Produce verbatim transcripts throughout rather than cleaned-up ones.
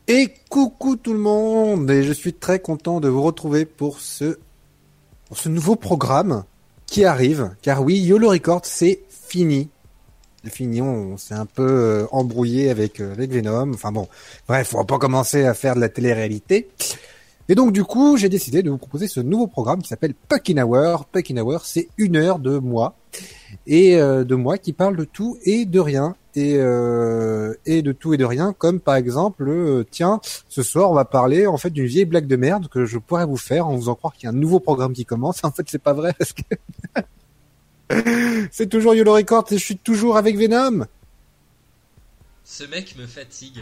Et coucou tout le monde, et je suis très content de vous retrouver pour ce, pour ce nouveau programme qui arrive, car oui, YOLO Records, c'est fini. C'est fini, on s'est un peu euh, embrouillé avec, euh, avec Venom, enfin bon, bref, on va pas commencer à faire de la télé-réalité. Et donc du coup, j'ai décidé de vous proposer ce nouveau programme qui s'appelle Puckin Hour. Puckin Hour, c'est une heure de moi, et euh, de moi qui parle de tout et de rien. Et, euh, et de tout et de rien, comme par exemple, euh, tiens, ce soir on va parler en fait d'une vieille blague de merde que je pourrais vous faire en vous faisant croire qu'il y a un nouveau programme qui commence. En fait, c'est pas vrai parce que c'est toujours YOLO Records et je suis toujours avec Venom. Ce mec me fatigue.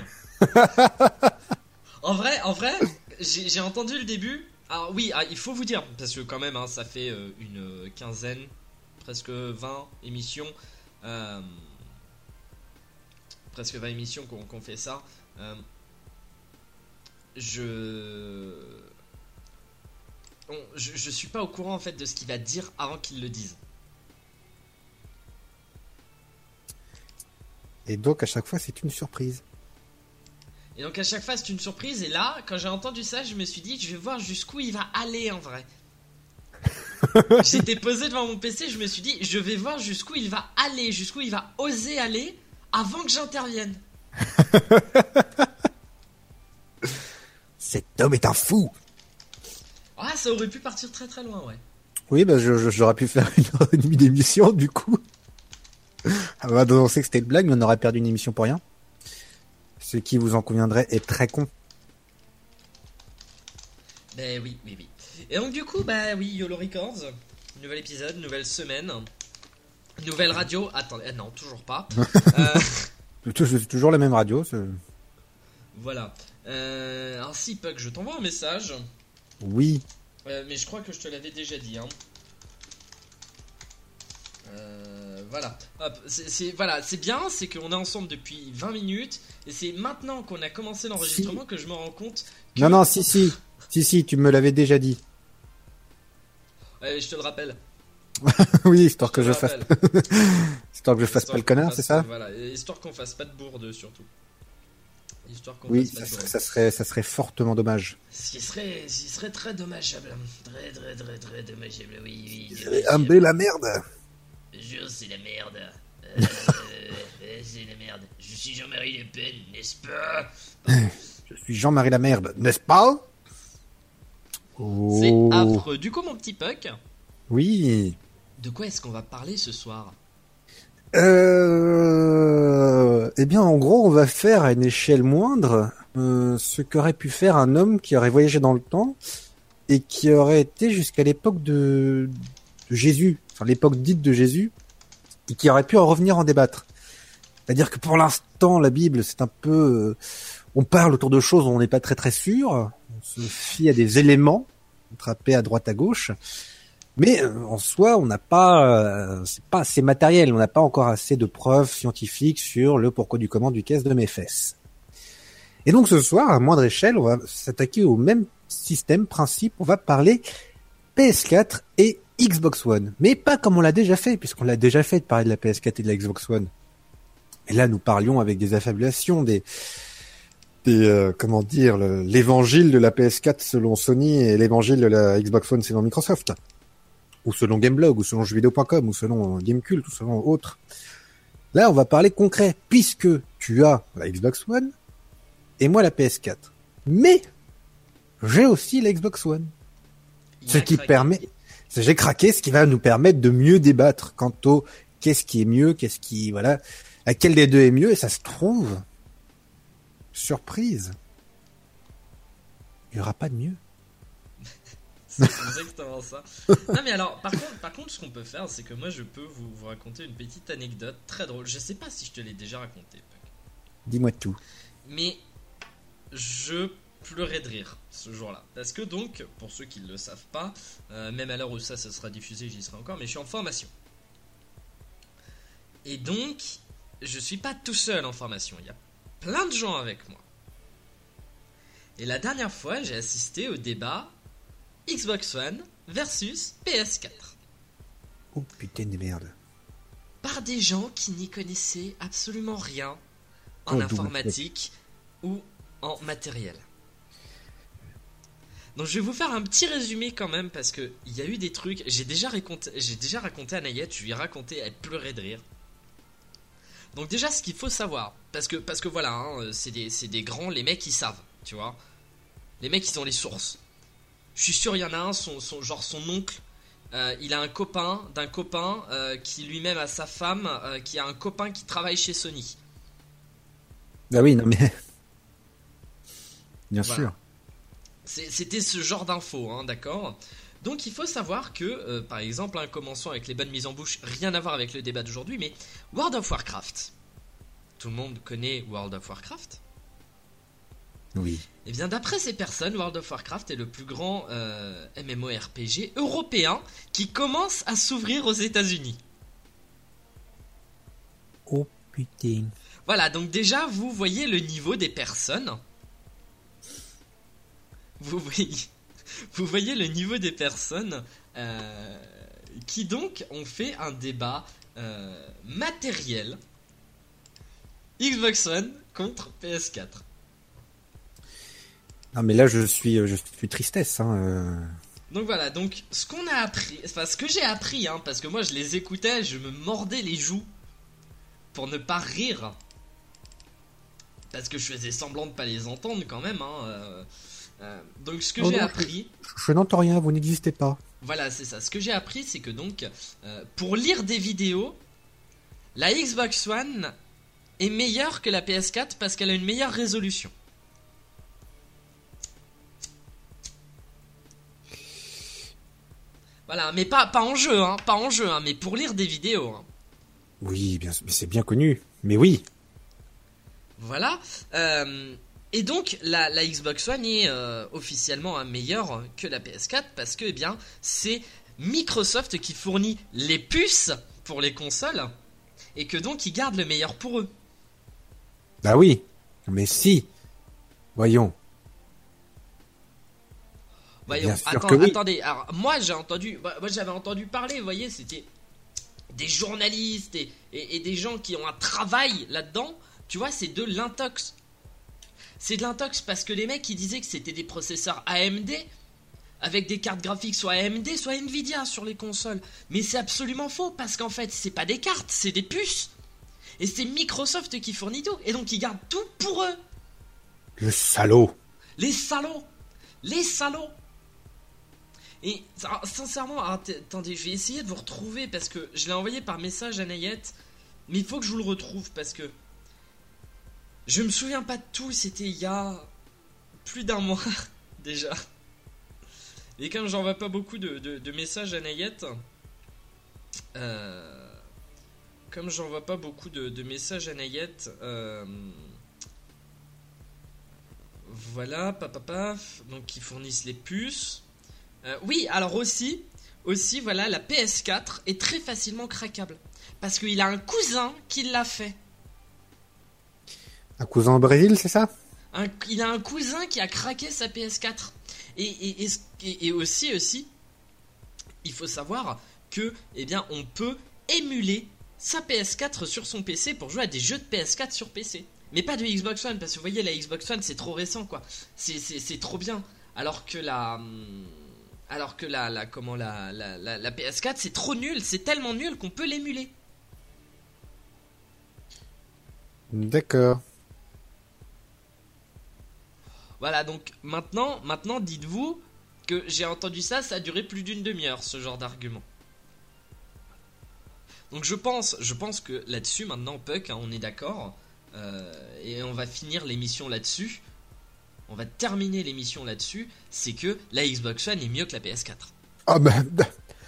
En vrai, en vrai, j'ai, j'ai entendu le début. Alors oui, ah, il faut vous dire, parce que quand même, hein, ça fait euh, une quinzaine, presque vingt émissions. Euh, presque vingt émissions qu'on, qu'on fait ça. Euh, je... Bon, je... Je suis pas au courant en fait de ce qu'il va dire avant qu'il le dise. Et donc à chaque fois c'est une surprise. Et donc à chaque fois c'est une surprise. Et là, quand j'ai entendu ça, je me suis dit, je vais voir jusqu'où il va aller en vrai. J'étais posé devant mon P C, je me suis dit, je vais voir jusqu'où il va aller, jusqu'où il va oser aller avant que j'intervienne. Cet homme est un fou. Ah, ça aurait pu partir très très loin, ouais. Oui, bah je, je- j'aurais pu faire une heure et demie d'émission du coup. On va annoncer que c'était une blague, mais on aurait perdu une émission pour rien. Ce qui, vous en conviendrait, est très con. Ben oui, oui, oui. Et donc du coup, bah oui, YOLO Records, nouvel épisode, nouvelle semaine, nouvelle radio. Attendez, eh non, toujours pas. Euh, C'est tou- c'est toujours la même radio. c'est- voilà. Euh, alors si Puck, je t'envoie un message, Oui. euh, mais je crois que je te l'avais déjà dit. Hein. Euh, voilà. Hop, c'est, c'est voilà, c'est bien, c'est qu'on est ensemble depuis vingt minutes, et c'est maintenant qu'on a commencé l'enregistrement que je me rends compte. Que... Non, non, si, si. Si, si, tu me l'avais déjà dit. Ouais, je te le rappelle. Oui, histoire Je que te je le fasse, rappelle. histoire que je fasse Histoire pas le qu'on connard, fasse- c'est ça? Voilà, et histoire qu'on fasse pas de bourde surtout. Histoire qu'on Oui, fasse pas ça de serait, bourde. ça serait, ça serait fortement dommage. Ce qui serait, ce qui serait très dommageable. Très, très, très, très dommageable. Oui, oui. Un B la merde. Jure, c'est la merde. Euh, euh, c'est la merde. Je suis Jean-Marie Le Pen, n'est-ce pas? Je suis Jean-Marie la merde, n'est-ce pas? Oh. C'est affreux. Du coup, mon petit Puck, Oui. de quoi est-ce qu'on va parler ce soir? Euh... Eh bien, en gros, on va faire à une échelle moindre euh, ce qu'aurait pu faire un homme qui aurait voyagé dans le temps et qui aurait été jusqu'à l'époque de... de Jésus, enfin l'époque dite de Jésus, et qui aurait pu en revenir en débattre. C'est-à-dire que pour l'instant, la Bible, c'est un peu... euh, on parle autour de choses dont on n'est pas très très sûr, on se fie à des éléments attrapés à droite à gauche, mais euh, en soi, on n'a pas, euh, c'est pas assez matériel, on n'a pas encore assez de preuves scientifiques sur le pourquoi du comment du caisse de mes fesses. Et donc ce soir, à moindre échelle, on va s'attaquer au même système, principe, on va parler P S quatre et Xbox One. Mais pas comme on l'a déjà fait, puisqu'on l'a déjà fait de parler de la P S quatre et de la Xbox One. Et là, nous parlions avec des affabulations, des... des euh, comment dire, le- l'évangile de la P S quatre selon Sony et l'évangile de la Xbox One selon Microsoft. Ou selon Gameblog, ou selon jeuxvideo point com, ou selon Gamecult, ou selon autre. Là, on va parler concret, puisque tu as la Xbox One, et moi la P S quatre. Mais, j'ai aussi la Xbox One. Il Ce a qui craqué. permet, j'ai craqué, ce qui va nous permettre de mieux débattre quant au qu'est-ce qui est mieux, qu'est-ce qui, voilà, laquelle des deux est mieux, et ça se trouve, surprise, il n'y aura pas de mieux. C'est exactement ça. Non mais alors, par contre, par contre, ce qu'on peut faire, c'est que moi, je peux vous, vous raconter une petite anecdote très drôle. Je sais pas si je te l'ai déjà raconté, Puck. Dis-moi tout. Mais je pleurais de rire ce jour-là. Parce que donc, pour ceux qui ne le savent pas, euh, même à l'heure où ça, ça sera diffusé, j'y serai encore, mais je suis en formation. Et donc, je suis pas tout seul en formation. Il y a plein de gens avec moi. Et la dernière fois, j'ai assisté au débat Xbox One versus P S quatre. Oh putain de merde. Par des gens qui n'y connaissaient absolument rien en Oh, double informatique ou en matériel. Donc je vais vous faire un petit résumé quand même parce que il y a eu des trucs. J'ai déjà raconté, j'ai déjà raconté à Nayette, je lui ai raconté, elle pleurait de rire. Donc déjà ce qu'il faut savoir, parce que parce que voilà, hein, c'est des c'est des grands, les mecs ils savent, tu vois. Les mecs ils ont les sources. Je suis sûr il y en a un, son, son genre son oncle, euh, il a un copain d'un copain euh, qui lui-même a sa femme, euh, qui a un copain qui travaille chez Sony. Bah oui, non mais bien Voilà. sûr. C'était ce genre d'infos, hein, d'accord. Donc il faut savoir que, euh, par exemple, hein, commençons avec les bonnes mises en bouche, rien à voir avec le débat d'aujourd'hui, mais World of Warcraft. Tout le monde connaît World of Warcraft. Oui. Et bien d'après ces personnes, World of Warcraft est le plus grand euh, MMORPG européen qui commence à s'ouvrir aux États-Unis. Oh putain. Voilà, donc déjà vous voyez le niveau des personnes. Vous voyez, vous voyez le niveau des personnes euh, qui donc ont fait un débat euh, matériel Xbox One contre P S quatre. Non mais là je suis je suis tristesse hein. Euh... Donc voilà, donc ce qu'on a appris, enfin ce que j'ai appris, hein, parce que moi je les écoutais, je me mordais les joues pour ne pas rire, parce que je faisais semblant de pas les entendre quand même, hein. Euh, euh, donc ce que Oh j'ai non, appris. Je, je n'entends rien, vous n'existez pas. Voilà, c'est ça. Ce que j'ai appris, c'est que donc, euh, pour lire des vidéos, la Xbox One est meilleure que la P S quatre parce qu'elle a une meilleure résolution. Voilà, mais pas, pas en jeu, hein, pas en jeu, hein, mais pour lire des vidéos. Hein. Oui, bien, mais c'est bien connu. Mais oui. Voilà. Euh, et donc, la, la Xbox One est euh, officiellement hein, meilleure que la P S quatre parce que, eh bien, c'est Microsoft qui fournit les puces pour les consoles et que donc ils gardent le meilleur pour eux. Bah oui. Mais si. Voyons. Voyons, Bien sûr attends, que oui. attendez, alors moi j'ai entendu, moi j'avais entendu parler, vous voyez, c'était des journalistes et, et, et des gens qui ont un travail là-dedans, tu vois, c'est de l'intox. C'est de l'intox parce que les mecs ils disaient que c'était des processeurs A M D avec des cartes graphiques soit A M D soit Nvidia sur les consoles. Mais c'est absolument faux parce qu'en fait c'est pas des cartes, c'est des puces. Et c'est Microsoft qui fournit tout. Et donc ils gardent tout pour eux. Le salaud. Les salauds. Les salauds. Et sincèrement, attendez, je vais essayer de vous retrouver parce que je l'ai envoyé par message à Nayette. Mais il faut que je vous le retrouve parce que je me souviens pas de tout. C'était il y a plus d'un mois déjà. Et comme j'envoie pas beaucoup de, de, de messages à Nayette, euh, comme j'envoie pas beaucoup de, de messages à Nayette, euh, voilà, papa, paf, donc ils fournissent les puces. Euh, oui, alors aussi, aussi, voilà, la P S quatre est très facilement craquable. Parce qu'il a un cousin qui l'a fait. Un cousin au Brésil, c'est ça? Un, il a un cousin qui a craqué sa P S quatre. Et, et, et, et aussi, aussi, il faut savoir que, eh bien, on peut émuler sa P S quatre sur son P C pour jouer à des jeux de P S quatre sur P C. Mais pas de Xbox One, parce que vous voyez, la Xbox One, c'est trop récent, quoi. C'est, c'est, c'est trop bien. Alors que la... Alors que la, la, comment, la, la, la, la P S quatre, c'est trop nul. C'est tellement nul qu'on peut l'émuler. D'accord. Voilà, donc maintenant, maintenant dites-vous que j'ai entendu ça, ça a duré plus d'une demi-heure, ce genre d'argument. Donc je pense, je pense que là-dessus, maintenant, Puck, hein, on est d'accord. Euh, et on va finir l'émission là-dessus. On va terminer l'émission là-dessus. C'est que la Xbox One est mieux que la P S quatre. Ah ben... bah,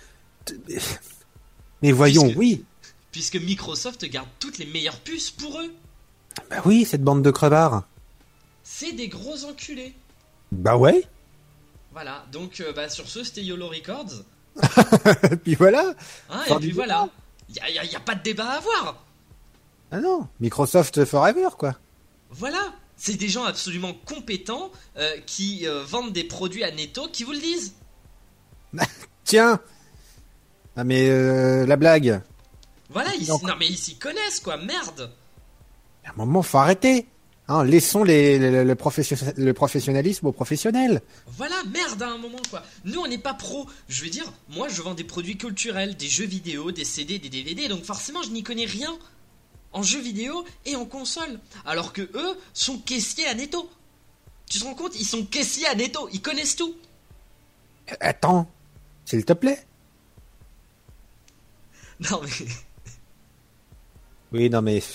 mais voyons, puisque, oui. Puisque Microsoft garde toutes les meilleures puces pour eux. Bah oui, cette bande de crevards. C'est des gros enculés. Bah ouais. Voilà, donc euh, bah, sur ce, c'était YOLO Records. Et puis voilà. Hein, Fin et puis du voilà. débat. Il n'y a, y a, a pas de débat à avoir. Ah non, Microsoft Forever, quoi. Voilà. C'est des gens absolument compétents euh, qui euh, vendent des produits à netto qui vous le disent. Tiens. Ah mais euh, la blague. Voilà, ils, Donc... non mais ils s'y connaissent quoi, merde. À un moment, faut arrêter. Hein, laissons les, les- le, profession- le professionnalisme aux professionnels. Voilà, merde à un moment quoi. Nous on n'est pas pro. Je veux dire, moi je vends des produits culturels, des jeux vidéo, des C D, des D V D, donc forcément je n'y connais rien en jeux vidéo et en console. Alors que eux sont caissiers à Netto. Tu te rends compte? Ils sont caissiers à Netto, ils connaissent tout. Attends, s'il te plaît. Non mais... Oui, non mais...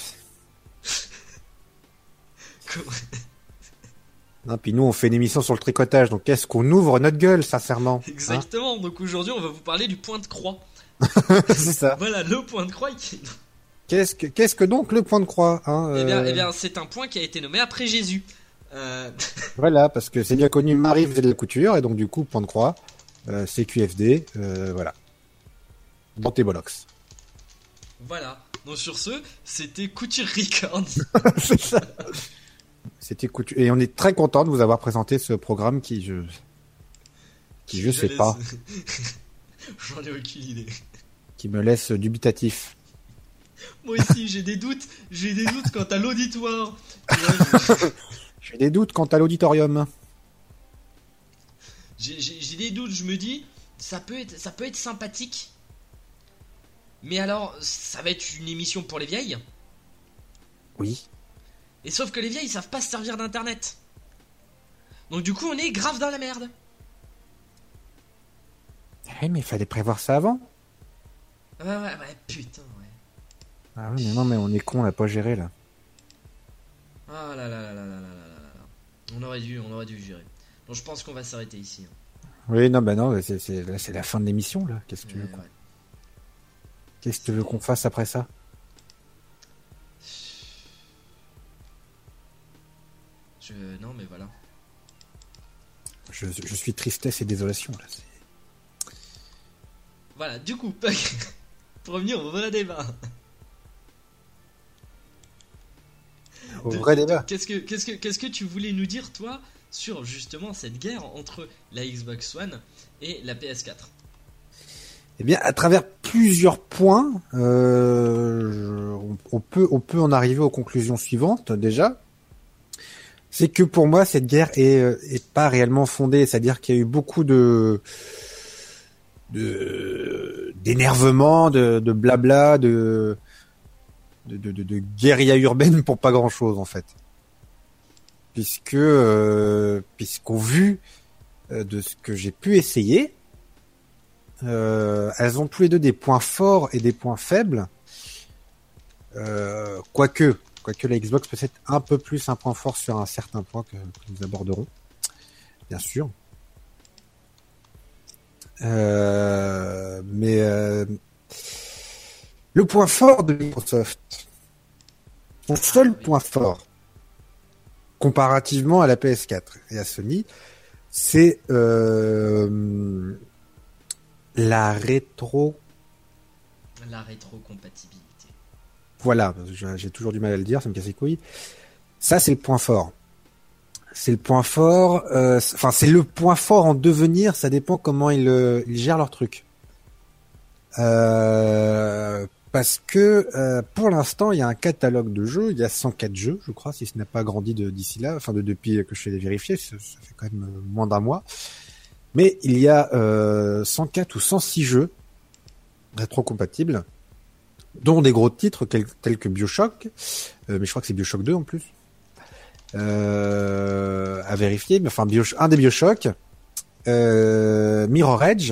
Comment- Non, puis nous, on fait une émission sur le tricotage, donc qu'est-ce qu'on ouvre notre gueule, sincèrement. Hein. Exactement, donc aujourd'hui on va vous parler du point de croix. C'est ça. Voilà, le point de croix qui... Qu'est-ce que, qu'est-ce que donc le point de croix, hein, Eh bien, euh, eh bien c'est un point qui a été nommé après Jésus. Euh... Voilà, parce que c'est bien connu, Marie faisait de la couture, et donc du coup, point de croix, euh, C Q F D, euh, voilà. Dans tes bollocks. Voilà. Donc sur ce, c'était Couture Records. C'est ça. C'était couture. Et on est très content de vous avoir présenté ce programme qui, je, qui je sais laisse- pas, J'en ai aucune idée. qui me laisse dubitatif. Moi aussi, j'ai des doutes. J'ai des doutes quant à l'auditoire. Tu vois, je- J'ai des doutes quant à l'auditorium. J'ai j'ai- j'ai des doutes. Je me dis, ça peut être, ça peut être sympathique. Mais alors, ça va être une émission pour les vieilles. Oui. Et sauf que les vieilles, ils savent pas se servir d'internet. Donc du coup, on est grave dans la merde. Eh, mais il fallait prévoir ça avant. Ouais, ouais, ouais, putain, ouais. Ah oui, mais non, mais on est con, on l'a pas géré, là. Ah là là là là là là là là là. On aurait dû, on aurait dû gérer. Donc je pense qu'on va s'arrêter ici. hein. Oui, non, bah non, c'est, c'est, là, c'est la fin de l'émission, là. Qu'est-ce que tu veux, Ouais, qu'on- ouais. Qu'est-ce que tu veux qu'on fasse après ça? Je... Non, mais voilà. je, je suis tristesse et désolation, là. C'est... Voilà, du coup, pour revenir au vrai débat. Au De- vrai de- débat. Qu'est-ce que, qu'est-ce que, qu'est-ce que tu voulais nous dire, toi, sur justement cette guerre entre la Xbox One et la P S quatre? Eh bien, à travers plusieurs points, euh, je- on, on peut, on peut en arriver aux conclusions suivantes, déjà. C'est que pour moi, cette guerre est, euh, est pas réellement fondée. C'est-à-dire qu'il y a eu beaucoup de, de, d'énervement, de, de blabla, de, de, de, de, de guérilla urbaine pour pas grand-chose, en fait. Puisque, euh, puisqu'au vu euh, de ce que j'ai pu essayer, Euh, elles ont tous les deux des points forts et des points faibles. Euh, quoique, quoique la Xbox peut être un peu plus un point fort sur un certain point que, que nous aborderons, bien sûr. Euh, mais euh, le point fort de Microsoft, son seul point fort, comparativement à la P S quatre et à Sony, c'est euh, la rétro. La rétrocompatibilité. Voilà, j'ai toujours du mal à le dire, ça me casse les couilles. Ça, c'est le point fort. C'est le point fort. euh, c'est- Enfin, c'est le point fort en devenir. Ça dépend comment ils, euh, ils gèrent leur truc. Euh, parce que euh, pour l'instant, il y a un catalogue de jeux. Il y a cent quatre jeux, je crois, si ce n'a pas grandi de d'ici là. Enfin, de depuis que je fais les vérifier, ça, ça fait quand même euh, moins d'un mois. Mais il y a euh, cent quatre ou cent six jeux rétrocompatibles, dont des gros titres quels- tels que BioShock, euh, mais je crois que c'est BioShock deux en plus, euh, à vérifier, mais enfin Bio, un des BioShock, euh, Mirror Edge,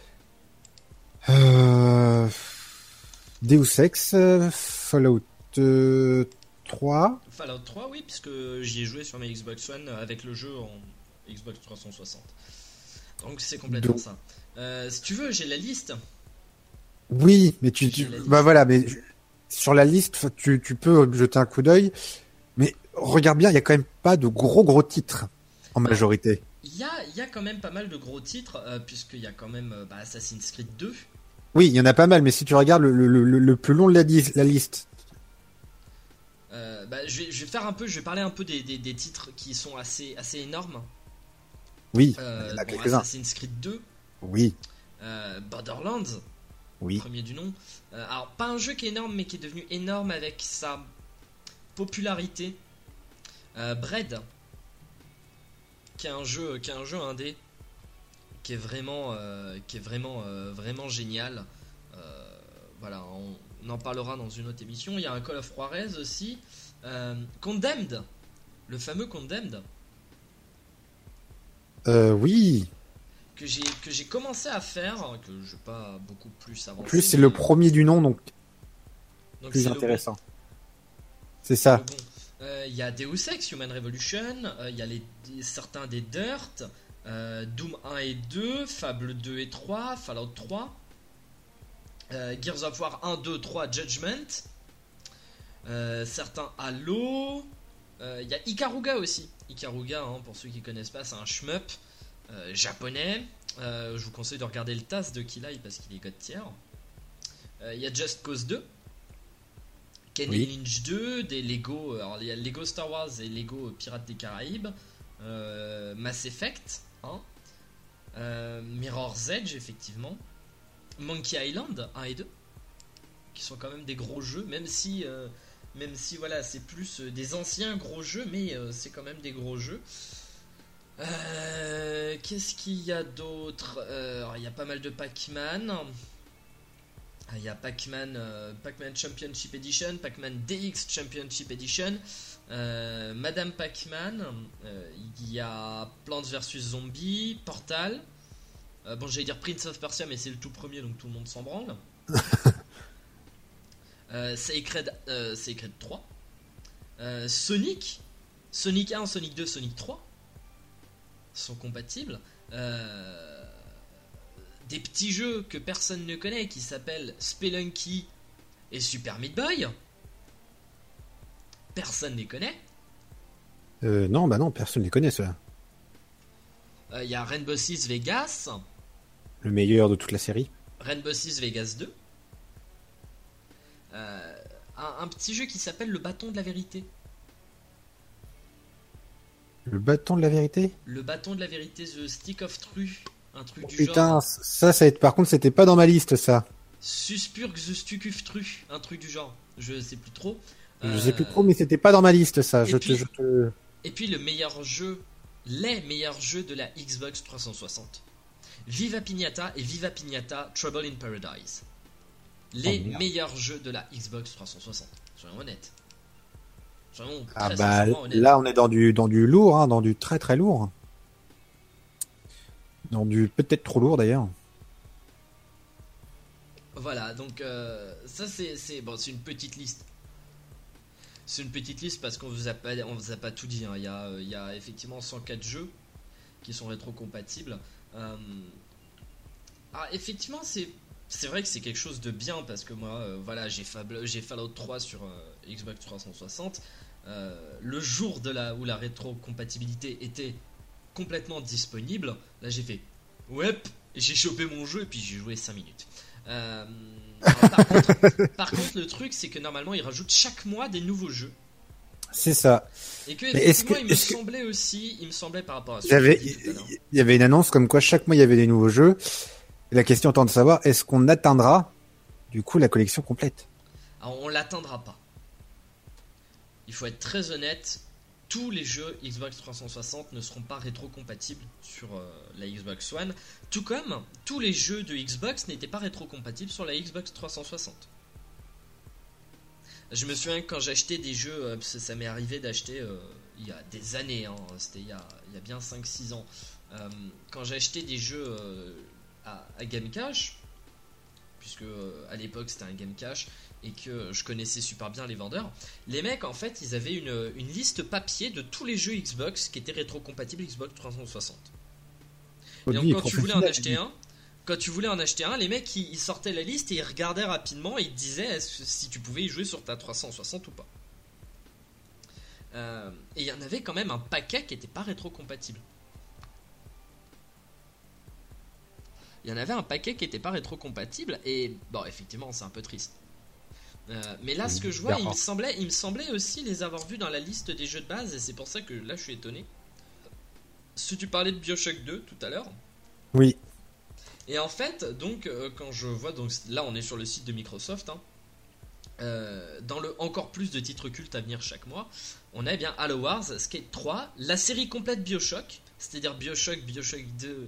euh, Deus Ex, euh, Fallout euh, trois, Fallout trois, oui, puisque j'y ai joué sur ma Xbox One avec le jeu en Xbox trois cent soixante. Donc c'est complètement Donc- ça. Euh, si tu veux, j'ai la liste. oui, mais tu, tu J'ai la liste. bah voilà, mais je- sur la liste, tu, tu peux jeter un coup d'œil, mais regarde bien, il y a quand même pas de gros gros titres en majorité. Il y a, il y a quand même pas mal de gros titres, euh, puisqu'il y a quand même euh, bah, Assassin's Creed deux. Oui, il y en a pas mal, mais si tu regardes le, le, le, le plus long de la, dis- la liste, Euh, bah, je, vais, je vais faire un peu, je vais parler un peu des, des, des titres qui sont assez, assez énormes. oui, Euh, il y en a bon, quelques-uns. Assassin's Creed deux, Oui, euh, Borderlands, oui. premier du nom. Euh, alors, pas un jeu qui est énorme, mais qui est devenu énorme avec sa popularité. Euh, Bread, qui est un jeu, qui est un jeu indé, qui est vraiment, euh, qui est vraiment, euh, vraiment génial. Euh, voilà, on, on en parlera dans une autre émission. Il y a un Call of Juarez aussi. Euh, Condemned, le fameux Condemned. Euh, oui. Que j'ai, que j'ai commencé à faire, que je vais pas beaucoup plus avancer. En plus, c'est mais... le premier du nom, donc, donc plus c'est intéressant. Bon. C'est ça. Bon. Euh, Il y a Deus Ex, Human Revolution, euh, il y a les, certains des Dirt, euh, Doom un et deux, Fable deux et trois, Fallout trois, euh, Gears of War un, deux, trois, Judgment, euh, certains Halo, euh, il y a Ikaruga aussi. Ikaruga, hein, pour ceux qui connaissent pas, c'est un shmup euh, japonais. Euh, je vous conseille de regarder le T A S de Kilai parce qu'il est god tier. Euh, Il y a Just Cause deux. Kenny Oui. Lynch deux, des Lego, alors il y a Lego Star Wars et Lego Pirates des Caraïbes, euh, Mass Effect, hein, euh, Mirror's Edge effectivement, Monkey Island un et deux, qui sont quand même des gros jeux, même si, euh, même si voilà, c'est plus euh, des anciens gros jeux, mais euh, c'est quand même des gros jeux. Euh, Qu'est-ce qu'il y a d'autre? euh, alors, il y a pas mal de Pac-Man. Il y a Pac-Man, euh, Pac-Man Championship Edition, Pac-Man D X Championship Edition, euh, Madame Pac-Man, euh, il y a Plants versus. Zombies, Portal, euh, bon j'allais dire Prince of Persia mais c'est le tout premier donc tout le monde s'en branle, euh, Sacred, euh, Sacred trois, euh, Sonic, Sonic un, Sonic deux, Sonic trois sont compatibles, euh... des petits jeux que personne ne connaît qui s'appellent Spelunky et Super Meat Boy. Personne ne les connaît. Euh, non, bah non, personne ne les connaît, ceux-là. Il euh, y a Rainbow Six Vegas. Le meilleur de toute la série. Rainbow Six Vegas deux. Euh, un, un petit jeu qui s'appelle Le Bâton de la Vérité. Le bâton de la vérité. Le Bâton de la Vérité, The Stick of Truth. Un truc Oh, du putain, genre. ça, ça, par contre, c'était pas dans ma liste, ça. Suspurg The Stick of Truth. Un truc du genre. Je sais plus trop. Je Euh, sais plus trop, mais c'était pas dans ma liste, ça. et Je puis- te, je te... Et puis le meilleur jeu, les meilleurs jeux de la Xbox trois cent soixante. Viva Pignata et Viva Pignata Trouble in Paradise. Les Oh, merde. meilleurs jeux de la Xbox trois cent soixante. Soyons honnêtes. Soyons Ah très bah, sincèrement honnêtes. là, on est dans du, dans du lourd, hein, dans du très très lourd. Dans du peut-être trop lourd, d'ailleurs. Voilà, donc euh, ça c'est c'est bon, c'est une petite liste. C'est une petite liste parce qu'on vous a pas on vous a pas tout dit. Hein. Il y a euh, il y a effectivement cent quatre jeux qui sont rétro-compatibles. Euh, Ah, effectivement, c'est c'est vrai que c'est quelque chose de bien parce que moi, euh, voilà, j'ai Fable- j'ai Fallout trois sur euh, Xbox trois cent soixante. Euh, le jour de la où la rétro-compatibilité était complètement disponible, là j'ai fait ouais, j'ai chopé mon jeu et puis j'ai joué cinq minutes. Euh, alors, par, contre, par contre, le truc c'est que normalement ils rajoutent chaque mois des nouveaux jeux C'est ça. et que Mais est-ce effectivement que- il me est-ce que- semblait aussi, il me semblait par rapport à ce Il y que avait, j'ai dit tout à l'heure. il y avait une annonce comme quoi chaque mois il y avait des nouveaux jeux. Et la question étant de savoir, est-ce qu'on atteindra, du coup, la collection complète? Alors, on l'atteindra pas. Il faut être très honnête, tous les jeux Xbox trois cent soixante ne seront pas rétro-compatibles sur euh, la Xbox One, tout comme tous les jeux de Xbox n'étaient pas rétro-compatibles sur la Xbox trois cent soixante. Je me souviens que quand j'achetais des jeux, euh, parce que ça m'est arrivé d'acheter euh, il y a des années, hein, c'était il y a, il y a bien cinq six ans, euh, quand j'ai acheté des jeux euh, à, à Game Cash, puisque euh, à l'époque c'était un Game Cash et que je connaissais super bien les vendeurs, les mecs en fait ils avaient une, une liste papier de tous les jeux Xbox qui étaient rétro-compatibles Xbox trois cent soixante. Et donc Lui, quand tu voulais en professionnel, acheter lui. un, quand tu voulais en acheter un, les mecs ils, ils sortaient la liste et ils regardaient rapidement et ils te disaient est-ce que- si tu pouvais y jouer sur ta trois cent soixante ou pas. Euh, et il y en avait quand même un paquet qui n'était pas rétro-compatible. Il y en avait un paquet qui n'était pas rétro-compatible et bon effectivement c'est un peu triste. Euh, mais là ce que je vois il me, semblait, il me semblait aussi les avoir vus dans la liste des jeux de base et c'est pour ça que là je suis étonné. Si tu parlais de Bioshock deux tout à l'heure. Oui. Et en fait donc euh, quand je vois donc là on est sur le site de Microsoft hein, euh, dans le encore plus de titres cultes à venir chaque mois, on a eh bien Halo Wars, Skate trois, la série complète BioShock, c'est-à-dire BioShock, BioShock deux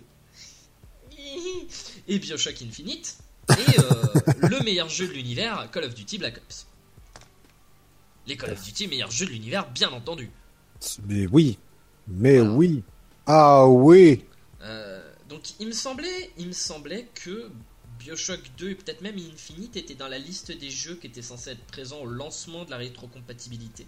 et BioShock Infinite, et euh, le meilleur jeu de l'univers, Call of Duty Black Ops. Les Call of Duty, meilleur jeu de l'univers, bien entendu. Mais oui, mais Voilà. oui, ah oui. Euh, donc il me semblait, il me semblait que BioShock deux et peut-être même Infinite étaient dans la liste des jeux qui étaient censés être présents au lancement de la rétrocompatibilité.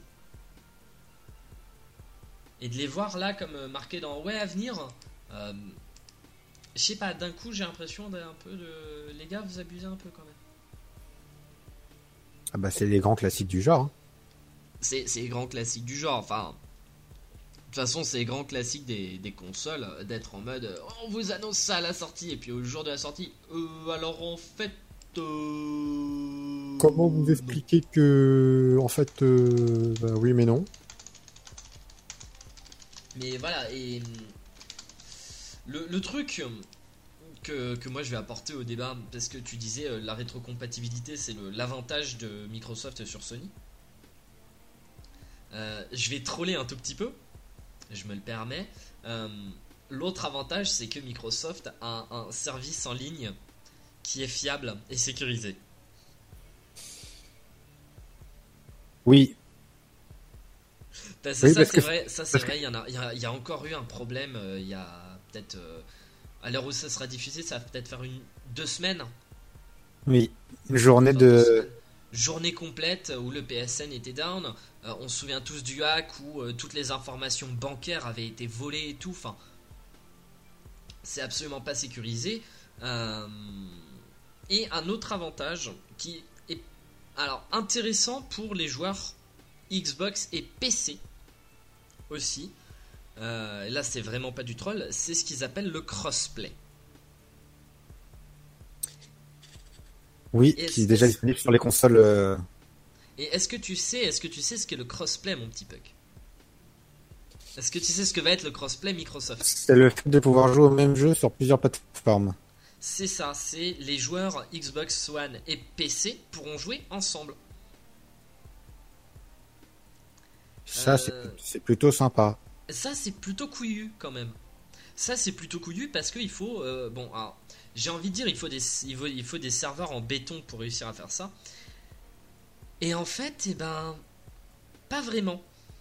Et de les voir là comme marqués dans ouais à venir, euh, je sais pas, d'un coup j'ai l'impression d'un peu de les gars vous abusez un peu quand même. Ah bah c'est les grands classiques du genre. Hein. C'est, c'est les grands classiques du genre, enfin. De toute façon, c'est les grands classiques des, des consoles, euh, d'être en mode euh, on vous annonce ça à la sortie, et puis au jour de la sortie, euh, alors en fait. Euh... Comment vous expliquer que, en fait, euh, bah oui mais non. Mais voilà, et. Le, le truc que, que moi je vais apporter au débat, parce que tu disais euh, la rétrocompatibilité, c'est le, l'avantage de Microsoft sur Sony. Euh, je vais troller un tout petit peu, je me le permets. Euh, l'autre avantage, c'est que Microsoft a un, un service en ligne qui est fiable et sécurisé. Oui. Parce Oui, ça, parce c'est que- vrai, ça, c'est parce vrai, il y en a, il y a, il y a encore eu un problème, euh, il y a peut-être... euh, à l'heure où ça sera diffusé, ça va peut-être faire une, deux semaines. Oui. Une journée Enfin, deux de. semaines. Journée complète où le P S N était down. Euh, on se souvient tous du hack où euh, toutes les informations bancaires avaient été volées et tout. Enfin, c'est absolument pas sécurisé. Euh, et un autre avantage qui est alors intéressant pour les joueurs Xbox et P C aussi. Euh, là, c'est vraiment pas du troll. C'est ce qu'ils appellent le crossplay. Oui, Et qui est est-ce- déjà est-ce- disponible sur les consoles. euh, Et est-ce que tu sais, est-ce que tu sais ce qu'est le crossplay, mon petit Puck? Est-ce que tu sais ce que va être le crossplay Microsoft? C'est le fait de pouvoir jouer au même jeu sur plusieurs plateformes. C'est ça, c'est les joueurs Xbox One et P C pourront jouer ensemble. Ça, Euh, c'est, c'est plutôt sympa. Ça, c'est plutôt couillu quand même. Ça, c'est plutôt couillu parce qu'il faut. euh, bon, alors, j'ai envie de dire, il faut, des, il, faut, il faut des serveurs en béton pour réussir à faire ça. Et en fait, eh ben. Pas vraiment.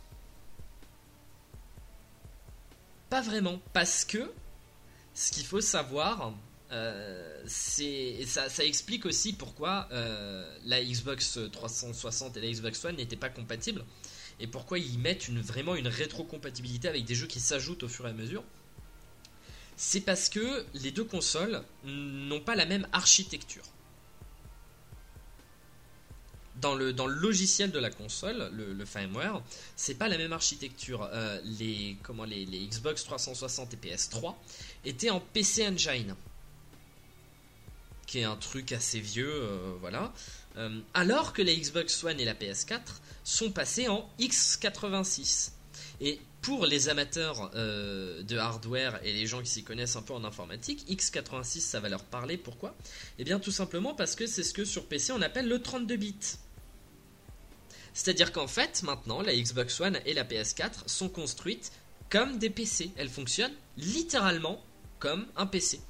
Pas vraiment. Parce que. Ce qu'il faut savoir. Euh, c'est, et ça, ça explique aussi pourquoi euh, la Xbox trois cent soixante et la Xbox One n'étaient pas compatibles. Et pourquoi ils mettent une, vraiment une rétrocompatibilité avec des jeux qui s'ajoutent au fur et à mesure. C'est parce que les deux consoles n'ont pas la même architecture. Dans le, dans le logiciel de la console, le, le firmware, c'est pas la même architecture. Euh, les, comment, les, les Xbox trois cent soixante et P S trois étaient en P C Engine, qui est un truc assez vieux, euh, voilà. Euh, alors que la Xbox One et la P S quatre sont passées en X quatre-vingt-six. Et pour les amateurs euh, de hardware et les gens qui s'y connaissent un peu en informatique, X quatre-vingt-six, ça va leur parler. Pourquoi ? Eh bien, tout simplement parce que c'est ce que sur P C on appelle le trente-deux bits. C'est-à-dire qu'en fait, maintenant, la Xbox One et la P S quatre sont construites comme des P C. Elles fonctionnent littéralement comme un P C.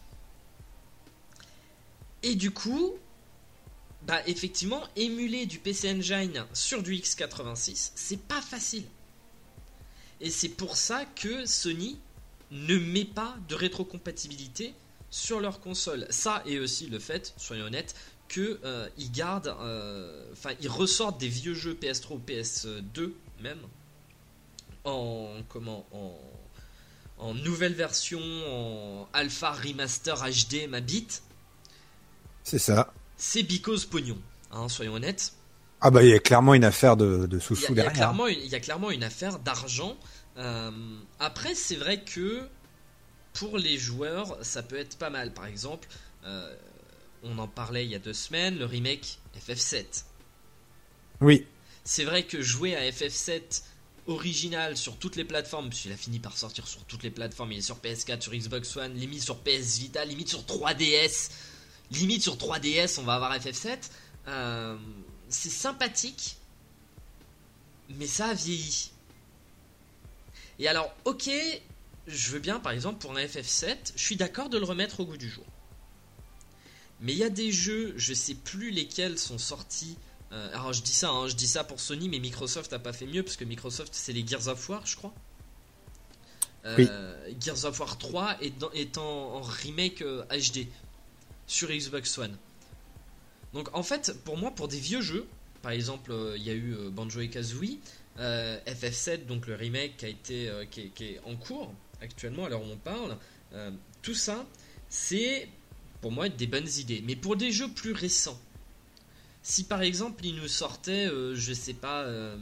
Et du coup, bah effectivement, émuler du P C Engine sur du X quatre-vingt-six, c'est pas facile. Et c'est pour ça que Sony ne met pas de rétrocompatibilité sur leur console. Ça et aussi le fait, soyons honnêtes, qu'ils euh, gardent, enfin euh, ils ressortent des vieux jeux P S trois ou P S deux même en comment en, en nouvelle version, en alpha remaster H D ma bite. C'est ça. C'est because pognon, hein, soyons honnêtes. Ah bah il y a clairement une affaire de, de Il sous-sous y, a, il, y a derrière. clairement une, il y a clairement une affaire d'argent. Euh, après, c'est vrai que pour les joueurs, ça peut être pas mal. Par exemple, euh, on en parlait il y a deux semaines, le remake F F sept. Oui. C'est vrai que jouer à F F sept original sur toutes les plateformes, puisqu'il a fini par sortir sur toutes les plateformes, il est sur P S quatre, sur Xbox One, limite sur P S Vita, limite sur trois D S, limite sur trois D S, on va avoir F F sept. Euh, c'est sympathique, mais ça a vieilli. Et alors, ok, je veux bien, par exemple, pour un F F sept, je suis d'accord de le remettre au goût du jour. Mais il y a des jeux, je sais plus lesquels sont sortis. Euh, alors je dis ça, hein, je dis ça pour Sony, mais Microsoft a pas fait mieux, parce que Microsoft, c'est les Gears of War, je crois. Euh, oui. Gears of War trois est, dans, est en, en remake euh, H D sur Xbox One. Donc en fait, pour moi, pour des vieux jeux, par exemple, il euh, y a eu euh, Banjo et Kazooie, euh, F F sept, donc le remake qui, a été, euh, qui, est, qui est en cours actuellement, à l'heure où on parle, euh, tout ça, c'est pour moi des bonnes idées. Mais pour des jeux plus récents, si par exemple ils nous sortaient, euh, je sais pas, euh,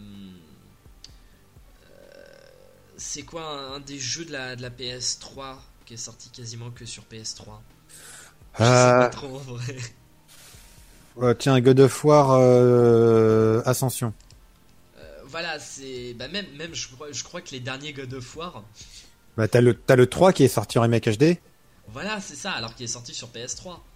euh, c'est quoi un, un des jeux de la, de la P S trois qui est sorti quasiment que sur P S trois? Je euh... sais pas trop en vrai. Euh, tiens, God of War euh, Ascension. Euh, voilà, c'est bah même même je crois je crois que les derniers God of War. Bah t'as le t'as le trois qui est sorti en remake H D. Voilà, c'est ça, alors qu'il est sorti sur P S trois.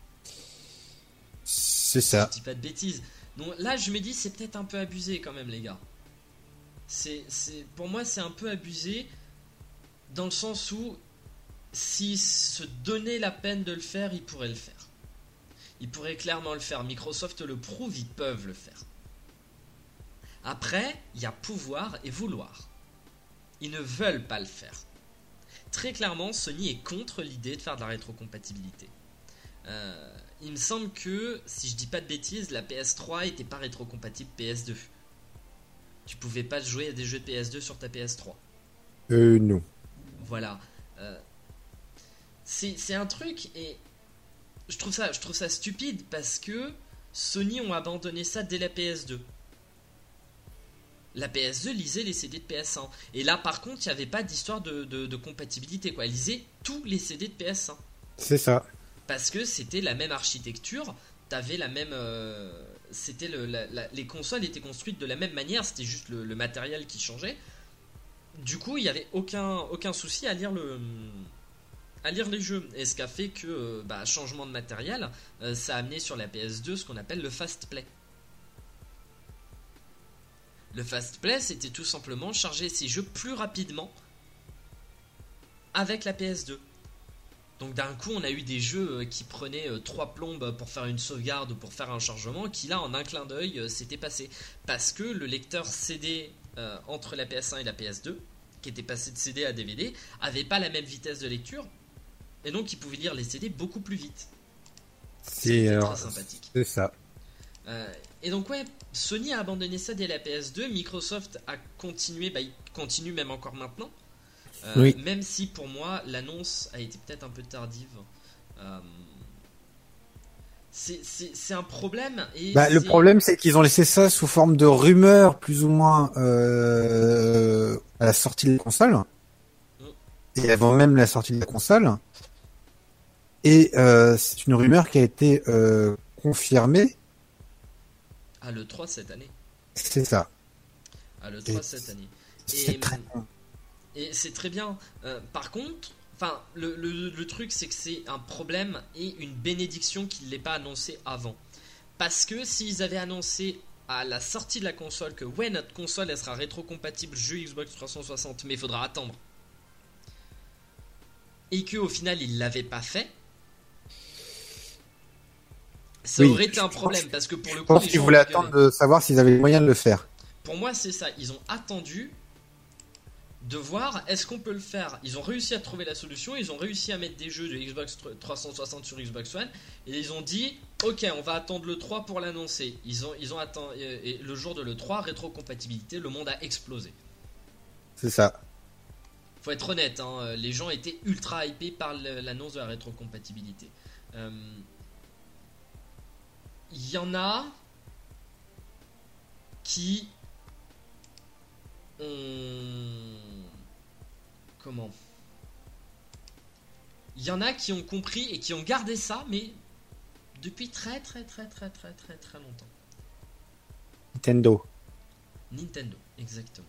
C'est ça. Je dis pas de bêtises. Donc là, je me dis c'est peut-être un peu abusé quand même, les gars. C'est c'est pour moi c'est un peu abusé dans le sens où s'ils se donnaient la peine de le faire, ils pourraient le faire. Ils pourraient clairement le faire. Microsoft le prouve, ils peuvent le faire. Après, il y a pouvoir et vouloir. Ils ne veulent pas le faire. Très clairement, Sony est contre l'idée de faire de la rétrocompatibilité. Euh, il me semble que, si je dis pas de bêtises, la P S trois était pas rétrocompatible P S deux. Tu pouvais pas jouer à des jeux de P S deux sur ta P S trois. Euh, non. Voilà. Euh, c'est, c'est un truc et je trouve ça, je trouve ça stupide parce que Sony ont abandonné ça dès la P S deux. La P S deux lisait les C D de P S un. Et là, par contre, il n'y avait pas d'histoire de, de, de compatibilité, quoi. Elle lisait tous les C D de P S un. C'est ça. Parce que c'était la même architecture, t'avais la même... Euh, c'était le, la, la, les consoles étaient construites de la même manière, c'était juste le, le matériel qui changeait. Du coup, il n'y avait aucun, aucun souci à lire, le, à lire les jeux. Et ce qui a fait que, bah, changement de matériel, euh, ça a amené sur la P S deux ce qu'on appelle le fast play. Le fast play, c'était tout simplement charger ces jeux plus rapidement avec la P S deux. Donc d'un coup, on a eu des jeux qui prenaient trois plombes pour faire une sauvegarde ou pour faire un chargement, qui là, en un clin d'œil, s'était passé. Parce que le lecteur C D euh, entre la P S un et la P S deux, qui était passé de C D à D V D, avait pas la même vitesse de lecture, et donc il pouvait lire les C D beaucoup plus vite. C'est C'était alors, très sympathique. C'est ça. Euh, et donc ouais, Sony a abandonné ça dès la P S deux, Microsoft a continué, bah il continue même encore maintenant. Euh, oui. Même si pour moi l'annonce a été peut-être un peu tardive. Euh, c'est, c'est, c'est un problème. Et bah, c'est... Le problème, c'est qu'ils ont laissé ça sous forme de rumeur, plus ou moins, euh, à la sortie de la console. Mm. Et avant même la sortie de la console. Et euh, c'est une rumeur qui a été euh, confirmée. À l'E trois cette année. C'est ça. À l'E trois cette année. C'est et... très bon. Et c'est très bien. Euh, par contre, enfin, le, le, le truc, c'est que c'est un problème et une bénédiction qu'ils ne l'aient pas annoncé avant. Parce que s'ils avaient annoncé à la sortie de la console que ouais, notre console elle sera rétrocompatible jeu Xbox trois cent soixante, mais il faudra attendre. Et qu'au final ils l'avaient pas fait, ça oui, aurait été un problème. Parce que pour le je coup, pense qu'ils voulaient attendre de savoir s'ils avaient les moyens de le faire. Pour moi, c'est ça. Ils ont attendu de voir est-ce qu'on peut le faire. Ils ont réussi à trouver la solution, ils ont réussi à mettre des jeux de Xbox trois cent soixante sur Xbox One, et ils ont dit ok, on va attendre le trois pour l'annoncer. Ils ont, ils ont attendu, et le jour de l'E trois, rétrocompatibilité, le monde a explosé. C'est ça. Faut être honnête, hein, les gens étaient ultra hypés par l'annonce de la rétrocompatibilité. Il euh, y en a qui ont... Comment Il y en a qui ont compris et qui ont gardé ça, mais depuis très très très très très très très longtemps. Nintendo. Nintendo, exactement.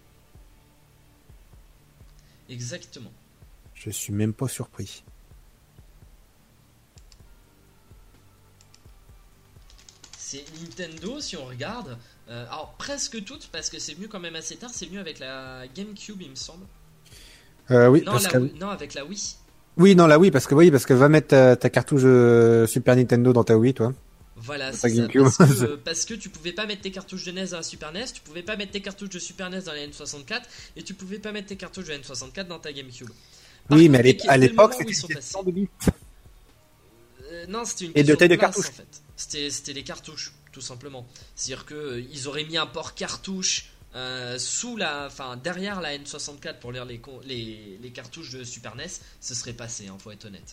Exactement. Je suis même pas surpris. c'est Nintendo, si on regarde, euh, alors presque toutes, parce que c'est venu quand même assez tard, c'est venu avec la GameCube, il me semble. Euh, oui, non, parce la que... Wii- non, avec la Wii. Oui, non, là, oui, parce que oui, parce que va mettre ta, ta cartouche euh, Super Nintendo dans ta Wii, toi. Voilà, Dans c'est ta ça. GameCube. Parce que, euh, parce que tu pouvais pas mettre tes cartouches de N E S dans la Super N E S, tu pouvais pas mettre tes cartouches de Super N E S dans la N soixante-quatre, et tu pouvais pas mettre tes cartouches de N soixante-quatre dans ta GameCube. Par Oui, contre, mais à dès l'ép- qu'il- à dès le l'époque, moment où ils c'était sont une passés- question de bits. Euh, non, c'était une Et de question taille de place, cartouche. en fait. C'était, c'était les cartouches, tout simplement. C'est-à-dire que euh, ils auraient mis un port cartouche euh, sous la, enfin derrière la N soixante-quatre pour lire les, con- les, les cartouches de Super N E S, ce serait passé, hein, faut être honnête.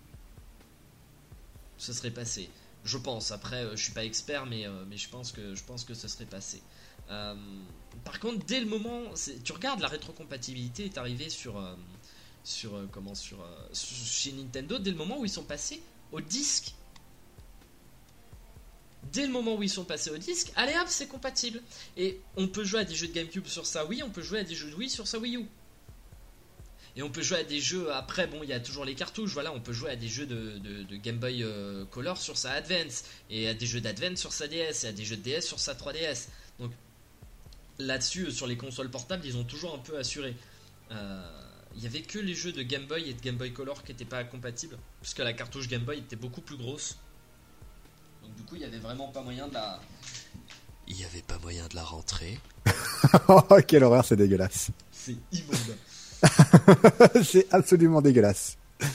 Ce serait passé. Je pense. Après, euh, je suis pas expert, mais, euh, mais je pense que je pense que ce serait passé. Euh, par contre, dès le moment, c'est- tu regardes, la rétrocompatibilité est arrivée sur euh, sur euh, comment sur, euh, sur- chez Nintendo dès le moment où ils sont passés au disque. Dès le moment où ils sont passés au disque, allez hop, c'est compatible. Et on peut jouer à des jeux de GameCube sur sa Wii, on peut jouer à des jeux de Wii sur sa Wii U. Et on peut jouer à des jeux, après bon il y a toujours les cartouches, voilà, on peut jouer à des jeux de, de, de Game Boy euh, Color sur sa Advance, et à des jeux d'Advance sur sa D S, et à des jeux de D S sur sa trois D S. Donc là-dessus, euh, sur les consoles portables, ils ont toujours un peu assuré. Euh, Il y avait que les jeux de Game Boy et de Game Boy Color qui n'étaient pas compatibles, puisque la cartouche Game Boy était beaucoup plus grosse. Donc du coup il y avait vraiment pas moyen de la... Il n'y avait pas moyen de la rentrer. Oh, quelle horreur, c'est dégueulasse. C'est immonde. C'est absolument dégueulasse.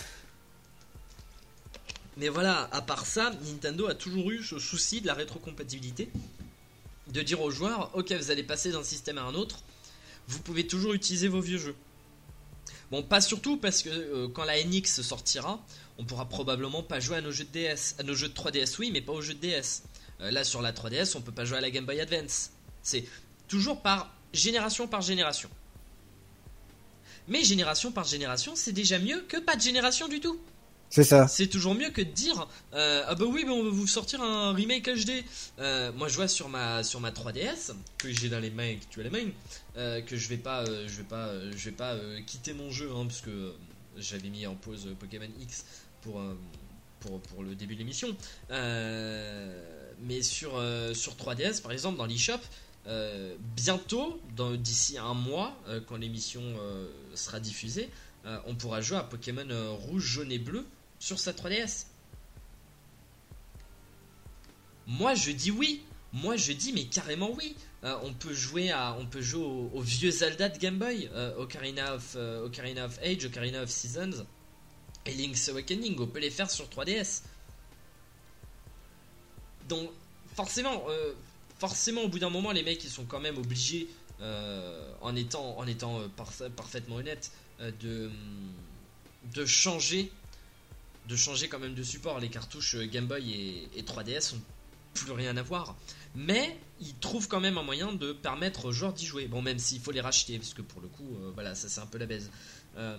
Mais voilà, à part ça, Nintendo a toujours eu ce souci de la rétrocompatibilité, de dire aux joueurs, ok, vous allez passer d'un système à un autre, vous pouvez toujours utiliser vos vieux jeux. Bon, pas surtout parce que euh, quand la N X sortira, on pourra probablement pas jouer à nos jeux de D S, à nos jeux de trois D S, oui, mais pas aux jeux de D S. Euh, là, sur la trois D S, on peut pas jouer à la Game Boy Advance. C'est toujours par génération par génération. Mais génération par génération, c'est déjà mieux que pas de génération du tout. C'est ça. C'est toujours mieux que de dire euh, ah bah oui, mais on va vous sortir un remake H D. Euh, moi, je vois sur ma sur ma trois D S que j'ai dans les mains et que tu as les mains, euh, que je vais pas euh, je vais pas euh, je vais pas euh, quitter mon jeu, hein, parce que euh, j'avais mis en pause euh, Pokémon X pour euh, pour pour le début de l'émission. Euh, mais sur euh, sur trois D S, par exemple, dans l'eShop. Euh, bientôt, dans- d'ici un mois, euh, quand l'émission euh, sera diffusée, euh, on pourra jouer à Pokémon euh, rouge, jaune et bleu sur sa trois D S. Moi je dis oui, moi je dis mais carrément oui. Euh, on peut jouer à, on peut jouer au, au vieux Zelda de Game Boy, euh, Ocarina of, euh, Ocarina of Age, Ocarina of Seasons et Link's Awakening. On peut les faire sur trois D S. Donc forcément. Euh, Forcément, au bout d'un moment, les mecs ils sont quand même obligés, euh, en étant, en étant euh, parfa- parfaitement honnête, euh, de, de changer, de changer quand même de support. Les cartouches euh, Game Boy et, et trois D S ont plus rien à voir. Mais ils trouvent quand même un moyen de permettre aux joueurs d'y jouer. Bon, même s'il faut les racheter, parce que pour le coup, euh, voilà, ça c'est un peu la baise. Euh,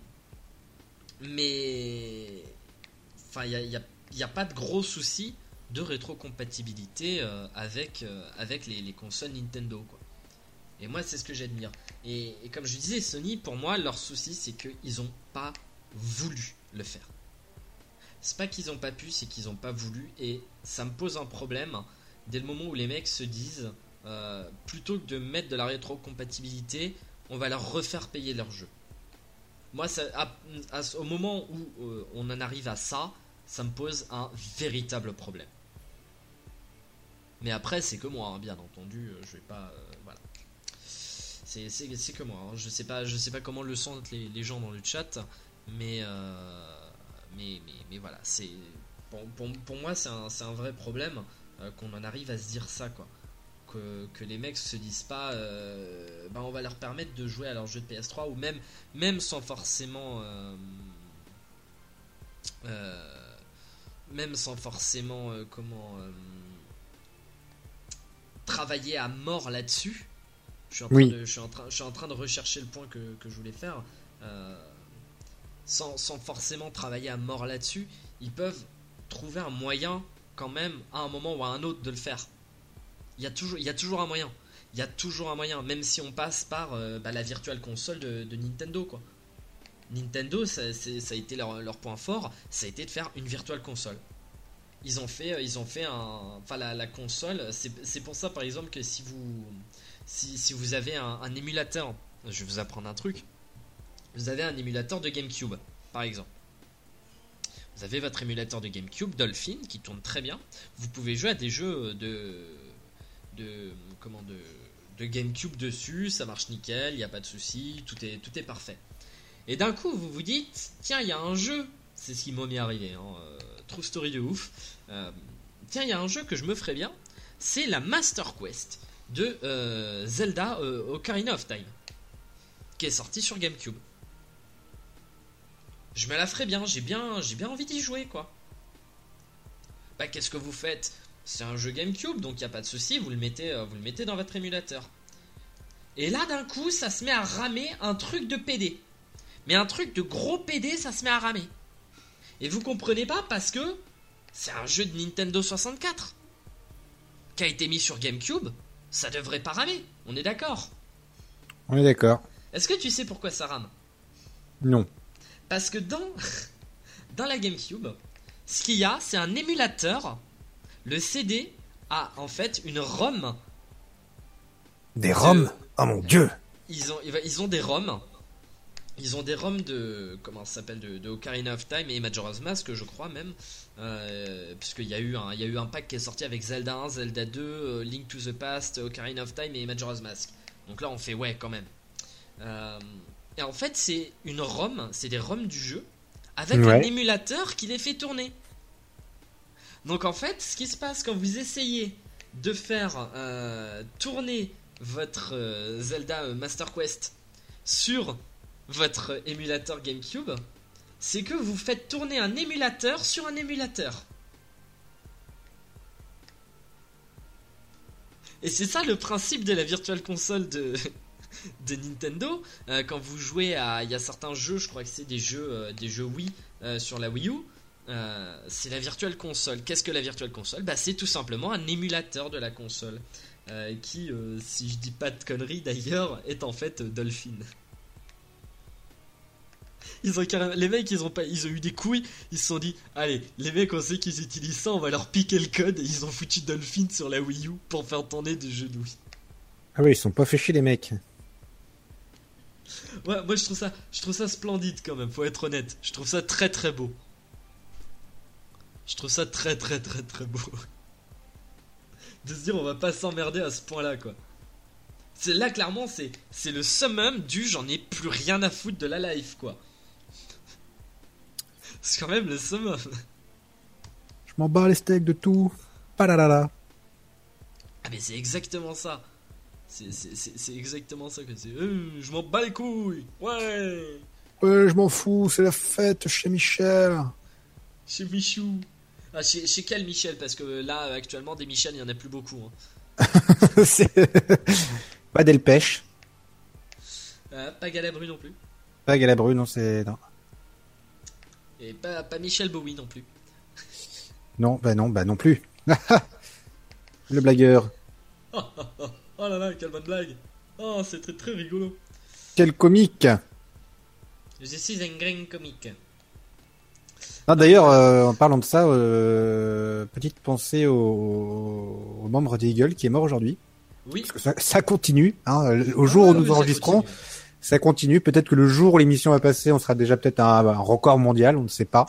mais, enfin, il y a, y a- y a pas de gros soucis de rétrocompatibilité euh, avec, euh, avec les, les consoles Nintendo, quoi. Et moi c'est ce que j'admire. Et, et comme je disais, Sony, pour moi leur souci c'est qu'ils ont pas voulu le faire. C'est pas qu'ils ont pas pu, c'est qu'ils ont pas voulu. Et ça me pose un problème dès le moment où les mecs se disent euh, plutôt que de mettre de la rétrocompatibilité, on va leur refaire payer leur jeu. Moi ça, à- à- au moment où euh, on en arrive à ça, ça me pose un véritable problème. Mais après, c'est que moi, hein, bien entendu, euh, je vais pas, euh, voilà. C'est, c'est, c'est que moi. Hein. Je sais pas, je sais pas comment le sentent les, les gens dans le chat, mais, euh, mais, mais, mais voilà. C'est pour, pour, pour moi, c'est un, c'est un vrai problème euh, qu'on en arrive à se dire ça, quoi. Que, que les mecs se disent pas, euh, bah on va leur permettre de jouer à leur jeu de P S trois ou même, même sans forcément. Euh, euh, même sans forcément euh, comment euh, travailler à mort là-dessus. Je suis en train, Oui. de, je suis en train, je suis en train de rechercher le point que, que je voulais faire. Euh, sans, sans forcément travailler à mort là-dessus, ils peuvent trouver un moyen quand même à un moment ou à un autre de le faire. Il y a toujours, il y a toujours un moyen. Il y a toujours un moyen, même si on passe par euh, bah, la virtual console de, de Nintendo, quoi. Nintendo, ça, c'est, ça a été leur, leur point fort, ça a été de faire une virtual console. Ils ont fait, ils ont fait un, enfin la, la console. C'est, c'est pour ça par exemple que si vous, si, si vous avez un, un émulateur, je vais vous apprendre un truc. Vous avez un émulateur de GameCube, par exemple. Vous avez votre émulateur de GameCube, Dolphin, qui tourne très bien. Vous pouvez jouer à des jeux de, de, comment de, de GameCube dessus. Ça marche nickel, il n'y a pas de souci, tout est, tout est parfait. Et d'un coup, vous vous dites, tiens, il y a un jeu. C'est ce qui m'est mis arrivé, hein, euh, true story de ouf. Euh, tiens, il y a un jeu que je me ferais bien. C'est la Master Quest de euh, Zelda euh, Ocarina of Time, qui est sorti sur GameCube. Je me la ferais bien, j'ai bien, j'ai bien envie d'y jouer, quoi. Bah, qu'est-ce que vous faites? C'est un jeu GameCube, donc il n'y a pas de souci, vous le mettez, euh, vous le mettez dans votre émulateur. Et là, d'un coup, ça se met à ramer un truc de P D. Mais un truc de gros P D, ça se met à ramer. Et vous comprenez pas parce que c'est un jeu de Nintendo soixante-quatre qui a été mis sur GameCube, ça devrait pas ramer, on est d'accord? On est d'accord. Est-ce que tu sais pourquoi ça rame? Non. Parce que dans, dans la GameCube, ce qu'il y a, c'est un émulateur. Le C D a en fait une ROM. Des de... ROM? Oh mon dieu! Ils ont, ils ont des ROM. Ils ont des ROM de, comment ça s'appelle, de, de Ocarina of Time et Majora's Mask, je crois même, euh, puisqu'il y a eu un, il y a eu un pack qui est sorti avec Zelda un, Zelda deux, euh, Link to the Past, Ocarina of Time et Majora's Mask. Donc là, on fait ouais quand même. Euh, et en fait, c'est une ROM, c'est des ROM du jeu avec ouais. un émulateur qui les fait tourner. Donc en fait, ce qui se passe quand vous essayez de faire euh, tourner votre euh, Zelda euh, Master Quest sur votre émulateur GameCube, c'est que vous faites tourner un émulateur sur un émulateur. Et c'est ça le principe de la Virtual Console de, de Nintendo. Euh, quand vous jouez à... Il y a certains jeux, je crois que c'est des jeux, euh, des jeux Wii euh, sur la Wii U. Euh, c'est la Virtual Console. Qu'est-ce que la Virtual Console? Bah, c'est tout simplement un émulateur de la console. Euh, qui, euh, si je dis pas de conneries d'ailleurs, est en fait euh, Dolphin. Ils ont carrément... Les mecs, ils ont, pas... ils ont eu des couilles. Ils se sont dit, allez, les mecs, on sait qu'ils utilisent ça, on va leur piquer le code. Et ils ont foutu Dolphin sur la Wii U pour faire tourner des jeux de Wii. Ah oui, ils sont pas fait chier, les mecs. Ouais, moi je trouve ça, je trouve ça splendide quand même, faut être honnête. Je trouve ça très très beau. Je trouve ça très très très très beau. De se dire, on va pas s'emmerder à ce point-là, quoi. C'est là, clairement, c'est, c'est le summum du j'en ai plus rien à foutre de la life, quoi. C'est quand même le summum. Je m'en bats les steaks de tout. Palalala. Ah, mais c'est exactement ça. C'est, c'est, c'est, c'est exactement ça que c'est. Euh, je m'en bats les couilles. Ouais. Ouais, je m'en fous, c'est la fête chez Michel. Chez Michou. Ah, chez, chez quel Michel? Parce que là, actuellement, des Michel, il n'y en a plus beaucoup. Hein. C'est... Pas Delpech. Euh, pas Galabru non plus. Pas Galabru, non, c'est... Non. Et pas, pas Michel Bowie non plus. Non, bah non, bah non plus. Le blagueur. Oh, oh, oh. Oh là là, quelle bonne blague. Oh, c'est très très rigolo. Quel comique. Je suis un grand comique. Ah, d'ailleurs, euh, en parlant de ça, euh, petite pensée au, au membre des Eagles qui est mort aujourd'hui. Oui. Parce que ça, ça continue. Hein, au jour ah, où nous enregistrons, ça continue. ça continue. Peut-être que le jour où l'émission va passer, on sera déjà peut-être à un, un record mondial, on ne sait pas.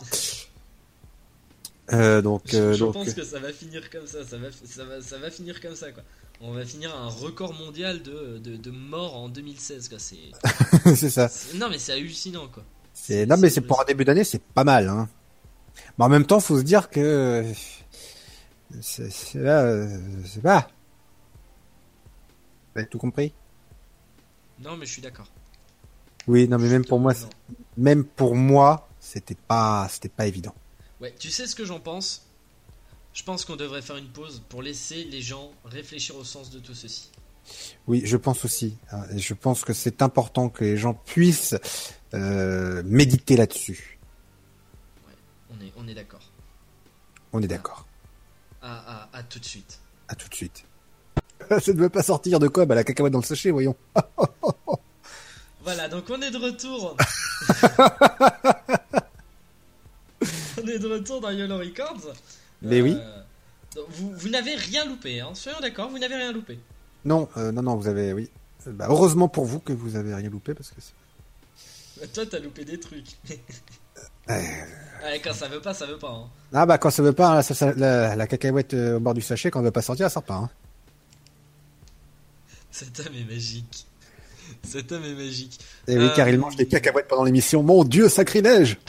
Euh, donc, je, euh, je donc... pense que ça va finir comme ça. Ça va, ça va, ça va finir comme ça, quoi. On va finir à un record mondial de, de, de morts en deux mille seize, quoi. C'est, c'est ça. C'est, non, mais c'est hallucinant, quoi. C'est, c'est non, mais c'est, c'est pour un début d'année, c'est pas mal, hein. Mais en même temps, faut se dire que c'est, c'est là, c'est pas. Vous avez tout compris? Non, mais je suis d'accord. Oui, non, mais même pour moi, même pour moi, c'était pas, c'était pas évident. Ouais, tu sais ce que j'en pense? Je pense qu'on devrait faire une pause pour laisser les gens réfléchir au sens de tout ceci. Oui, je pense aussi. Je pense que c'est important que les gens puissent euh, méditer là-dessus. Ouais, on est, on est d'accord. On est d'accord. À, à, à tout de suite. À tout de suite. Ça ne veut pas sortir de quoi? Bah la cacahuète dans le sachet, voyons. Voilà, donc on est de retour. On est de retour dans YOLO Records. Mais oui. Euh, donc vous, vous n'avez rien loupé, hein. Soyons d'accord, vous n'avez rien loupé. Non, euh, non, non, vous avez, oui. Euh, Bah, heureusement pour vous que vous avez rien loupé parce que. c'est- Bah, toi, t'as loupé des trucs. Euh, Ouais, quand ça veut pas, ça veut pas. Hein. Ah bah quand ça veut pas, ça- ça- la, la cacahuète euh, au bord du sachet, quand elle veut pas sortir, elle sort pas. Hein. Cet homme est magique. Cet homme est magique. Et oui, Euh, car il mange des cacahuètes pendant l'émission. Mon Dieu, sacrilège!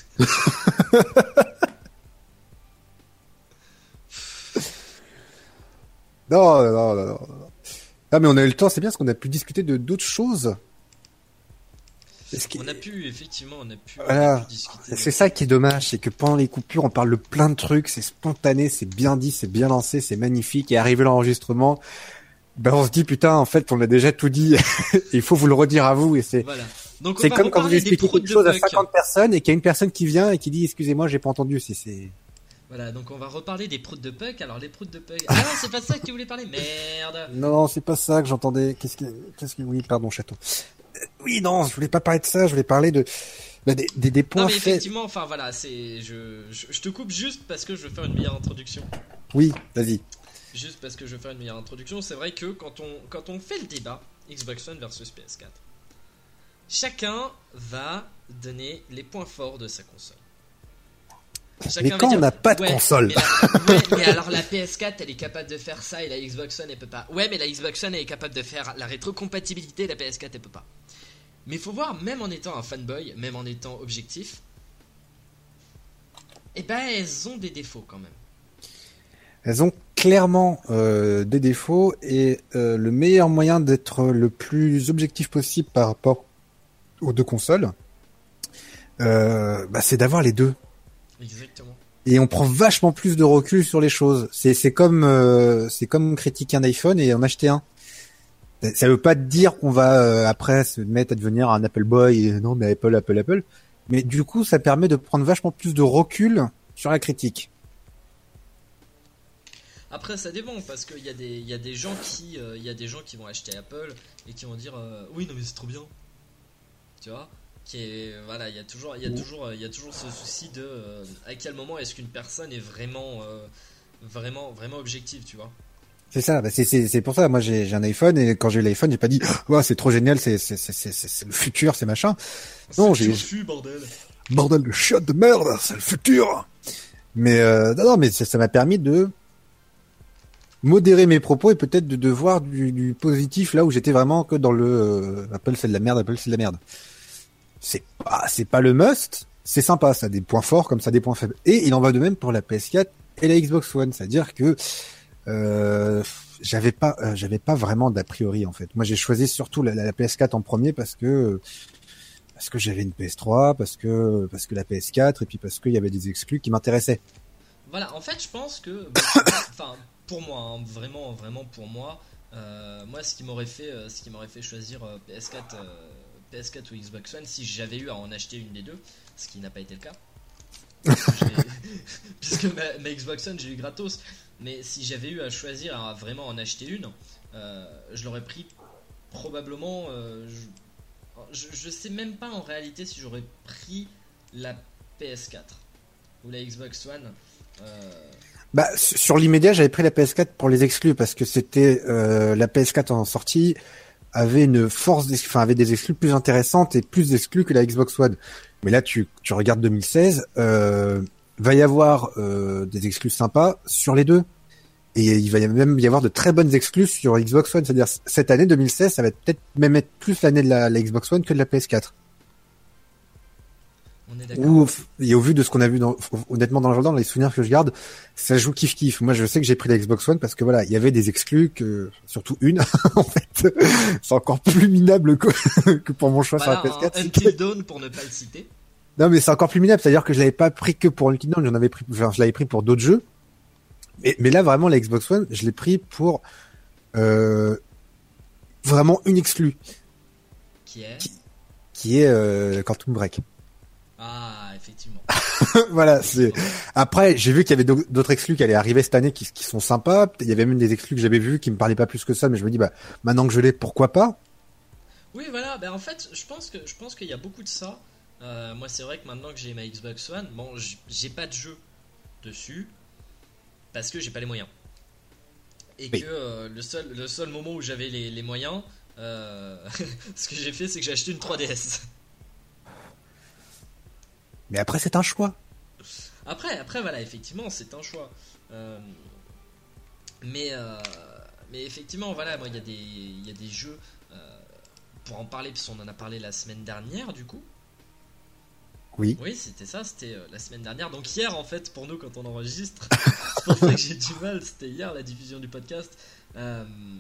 Non, non, non, non, non. Ah mais on a eu le temps, c'est bien parce qu'on a pu discuter de d'autres choses. Est-ce qu'il- On a pu, effectivement, on a pu, on a Voilà. pu discuter. C'est ça qui est dommage, c'est que pendant les coupures, on parle de plein de trucs, c'est spontané, c'est bien dit, c'est bien lancé, c'est magnifique. Et arrivé l'enregistrement, ben on se dit putain, en fait, on a déjà tout dit. Il faut vous le redire à vous. Et c'est Voilà. Donc on c'est va comme quand vous reparler des expliquez proutes quelque de chose à Puck. cinquante personnes et qu'il y a une personne qui vient et qui dit excusez-moi, j'ai pas entendu. C'est c'est Voilà, donc on va reparler des proutes de Puck. Alors les proutes de Puck. Ah non, c'est pas ça que tu voulais parler. Merde. non, non, c'est pas ça que j'entendais. Qu'est-ce que qu'est-ce que oui, pardon, chaton. Euh, Oui, non, je voulais pas parler de ça. Je voulais parler de bah, des, des des points Non mais faits. effectivement, enfin voilà, c'est je, je je te coupe juste parce que je veux faire une meilleure introduction. Oui, vas-y. Juste parce que je veux faire une meilleure introduction, c'est vrai que quand on, quand on fait le débat Xbox One versus P S quatre, chacun va donner les points forts de sa console. Chacun Mais va quand dire, on n'a pas de ouais, console. mais, la- ouais, mais alors la P S quatre elle est capable de faire ça et la Xbox One elle peut pas. Ouais, mais la Xbox One elle est capable de faire la rétrocompatibilité et la P S quatre elle peut pas. Mais il faut voir, même en étant un fanboy, même en étant objectif, eh ben elles ont des défauts quand même. Elles ont clairement euh, des défauts et euh, le meilleur moyen d'être le plus objectif possible par rapport aux deux consoles, euh, bah, c'est d'avoir les deux. Exactement. Et on prend vachement plus de recul sur les choses. C'est c'est comme euh, c'est comme critiquer un iPhone et en acheter un. Ça veut pas dire qu'on va euh, après se mettre à devenir un Apple Boy. Et non, mais Apple, Apple, Apple. Mais du coup, ça permet de prendre vachement plus de recul sur la critique. Après ça dépend parce qu'il y a des il y a des gens qui euh, il y a des gens qui vont acheter Apple et qui vont dire euh, oui non mais c'est trop bien. Tu vois qui est voilà, il y a toujours il y a toujours il y a toujours ce souci de euh, à quel moment est-ce qu'une personne est vraiment euh, vraiment vraiment objective, tu vois. C'est ça, bah c'est c'est c'est pour ça. Moi, j'ai j'ai un iPhone et quand j'ai eu l'iPhone, j'ai pas dit, ouais, c'est trop génial, c'est c'est c'est c'est c'est c'est le futur, c'est machin. Non, C'est j'ai le turfu, bordel. bordel de chiotte de merde, c'est le futur. Mais euh, non, non, mais ça ça m'a permis de modérer mes propos et peut-être de, de voir du, du positif là où j'étais vraiment que dans le euh, Apple c'est de la merde, Apple c'est de la merde. C'est pas c'est pas le must, c'est sympa, ça a des points forts comme ça des points faibles. Et il en va de même pour la P S quatre et la Xbox One, c'est-à-dire que euh, j'avais pas euh, j'avais pas vraiment d'a priori en fait. Moi j'ai choisi surtout la, la P S quatre en premier parce que parce que j'avais une P S trois, parce que parce que la P S quatre et puis parce qu'il y avait des exclus qui m'intéressaient. Voilà, en fait, je pense que enfin pour moi hein, vraiment vraiment pour moi euh, moi ce qui m'aurait fait euh, ce qui m'aurait fait choisir euh, P S quatre euh, P S quatre ou Xbox One si j'avais eu à en acheter une des deux, ce qui n'a pas été le cas. Puisque ma, ma Xbox One j'ai eu gratos, mais si j'avais eu à choisir à vraiment en acheter une, euh, je l'aurais pris probablement euh, je, je, je sais même pas en réalité si j'aurais pris la P S quatre ou la Xbox One. euh, Bah sur l'immédiat, j'avais pris la P S quatre pour les exclus parce que c'était euh, la P S quatre en sortie avait une force, enfin avait des exclus plus intéressantes et plus d'exclus que la Xbox One. Mais là, tu tu regardes deux mille seize, euh, va y avoir euh, des exclus sympas sur les deux. Et il va y même y avoir de très bonnes exclus sur Xbox One. C'est-à-dire cette année deux mille seize, ça va peut-être même être plus l'année de la, la Xbox One que de la P S quatre. On est d'accord. Ou, et au vu de ce qu'on a vu dans, honnêtement dans le dans les souvenirs que je garde, ça joue kiff kiff. Moi, je sais que j'ai pris la Xbox One parce que voilà, il y avait des exclus que, surtout une, en fait, c'est encore plus minable que, que pour mon choix Voilà, sur la P S quatre. un Until Dawn pour ne pas le citer. Non, mais c'est encore plus minable, c'est-à-dire que je l'avais pas pris que pour Until Dawn, j'en avais pris, enfin, je l'avais pris pour d'autres jeux. Mais, mais là, vraiment, la Xbox One, je l'ai pris pour, euh, vraiment une exclue. Qui est Qui, qui est, euh, Quantum Break. Ah, effectivement. Voilà, c'est. Après, j'ai vu qu'il y avait d'autres exclus qui allaient arriver cette année qui, qui sont sympas. Il y avait même des exclus que j'avais vus qui me parlaient pas plus que ça, mais je me dis, bah, maintenant que je l'ai, pourquoi pas? Oui, voilà. Ben en fait, je pense que je pense qu'il y a beaucoup de ça. Euh, moi, c'est vrai que maintenant que j'ai ma Xbox One, bon, j'ai pas de jeu dessus, parce que j'ai pas les moyens. Et oui. que euh, le seul le seul moment où j'avais les, les moyens, euh, ce que j'ai fait, c'est que j'ai acheté une trois D S. Mais après, c'est un choix. Après, après voilà, effectivement, c'est un choix. Euh, mais, euh, mais effectivement, voilà, moi, il y a des, il y a des jeux, euh, pour en parler, parce qu'on en a parlé la semaine dernière, du coup. Oui. Oui, c'était ça, c'était euh, la semaine dernière. Donc hier, en fait, pour nous, quand on enregistre, c'est pour ça que j'ai du mal, c'était hier, la diffusion du podcast. Euh,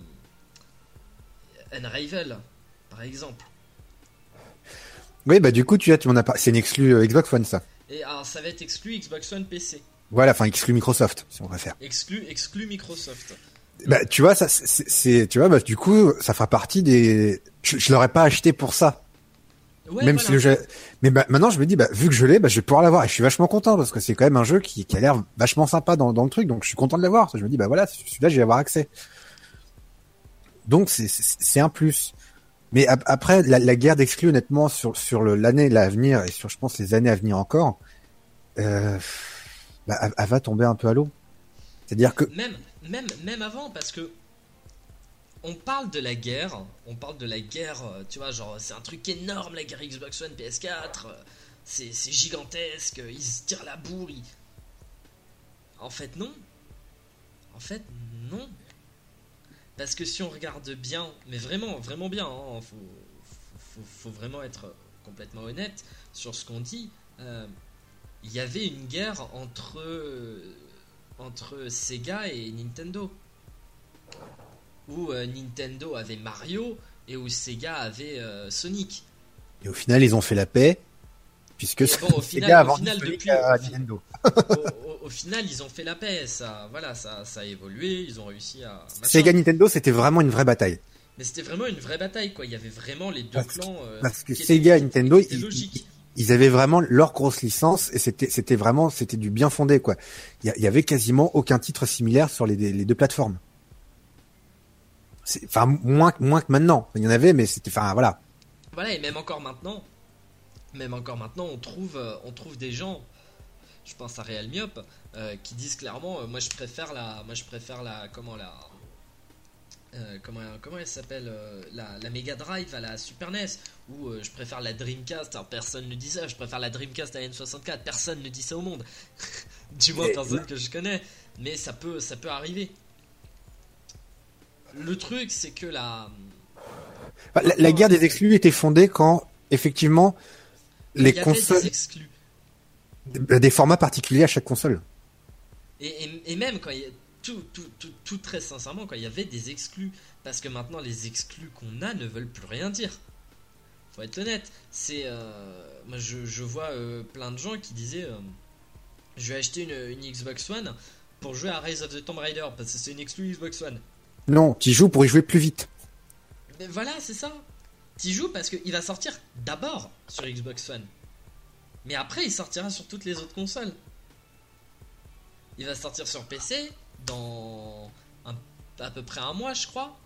Unravel, par exemple. Oui, bah du coup, tu as, tu m'en as pas. C'est une exclu euh, Xbox One, ça. Et alors, ça va être exclu Xbox One P C. Voilà, enfin exclu Microsoft, si on préfère. Exclu, exclu Microsoft. Bah tu vois, ça, c'est, c'est tu vois, bah du coup, ça fera partie des. Je, je l'aurais pas acheté pour ça. Ouais, Même voilà. si j'ai. Mais bah, maintenant, je me dis, bah vu que je l'ai, bah je vais pouvoir l'avoir. Et je suis vachement content parce que c'est quand même un jeu qui, qui a l'air vachement sympa dans, dans le truc. Donc je suis content de l'avoir. Je me dis, bah voilà, celui-là, je vais avoir accès. Donc c'est, c'est, c'est un plus. Mais ap- après, la, la guerre d'exclus, honnêtement, sur sur le, l'année à venir et sur, je pense, les années à venir encore, euh, bah, elle, elle va tomber un peu à l'eau. C'est-à-dire que Même, même, même avant, parce que on parle de la guerre, on parle de la guerre, euh, tu vois, genre c'est un truc énorme, la guerre Xbox One, P S quatre, euh, c'est, c'est gigantesque, ils se tirent la bourre. Ils... En fait, non. En fait, non. Parce que si on regarde bien, mais vraiment, vraiment bien, hein, faut, faut, faut vraiment être complètement honnête sur ce qu'on dit. Euh, il y avait une guerre entre, entre Sega et Nintendo. Où euh, Nintendo avait Mario et où Sega avait euh, Sonic. et au final, ils ont fait la paix. Puisque Et bon, au Sega final, a au vendu final, Sonic depuis, à au, fi- Nintendo. au, au- au final, ils ont fait la paix. Ça, voilà, ça, ça a évolué. Ils ont réussi à. machin. Sega Nintendo, c'était vraiment une vraie bataille. Mais c'était vraiment une vraie bataille, quoi. Il y avait vraiment les deux Parce, clans. Euh, parce que qui Sega et étaient- Nintendo, qui étaient ils, logiques. ils, ils avaient vraiment leur grosse licence et c'était, c'était vraiment, c'était du bien fondé, quoi. Il y, a- il y avait quasiment aucun titre similaire sur les, les deux plateformes. C'est, enfin, moins, moins que maintenant. Il y en avait, mais c'était, enfin, voilà. Voilà, et même encore maintenant, même encore maintenant, on trouve, euh, on trouve des gens. Je pense à Real Myop euh, qui disent clairement, euh, moi je préfère la, moi je préfère la, comment la, euh, comment, comment elle s'appelle, euh, la, la Mega Drive à la Super N E S, ou euh, je préfère la Dreamcast. Alors personne ne dit ça. Je préfère la Dreamcast à la N soixante-quatre. Personne ne dit ça au monde. Du moins Et- personne que je connais. Mais ça peut, ça peut arriver. Le truc, c'est que la, Enfin, La, la guerre des exclus était fondée quand, effectivement, les il y avait consoles, des exclus. des, des formats particuliers à chaque console. Et, et, et même quand il y a tout, tout, tout, tout très sincèrement, quand il y avait des exclus, parce que maintenant les exclus qu'on a ne veulent plus rien dire. Faut être honnête. C'est, euh, moi je, je vois euh, plein de gens qui disaient, euh, je vais acheter une, une Xbox One pour jouer à Rise of the Tomb Raider parce que c'est une exclue Xbox One. Non, tu joues pour y jouer plus vite. Mais voilà, c'est ça. T'y joues parce qu'il va sortir d'abord sur Xbox One. Mais après, il sortira sur toutes les autres consoles. Il va sortir sur P C dans un- à peu près un mois, je crois.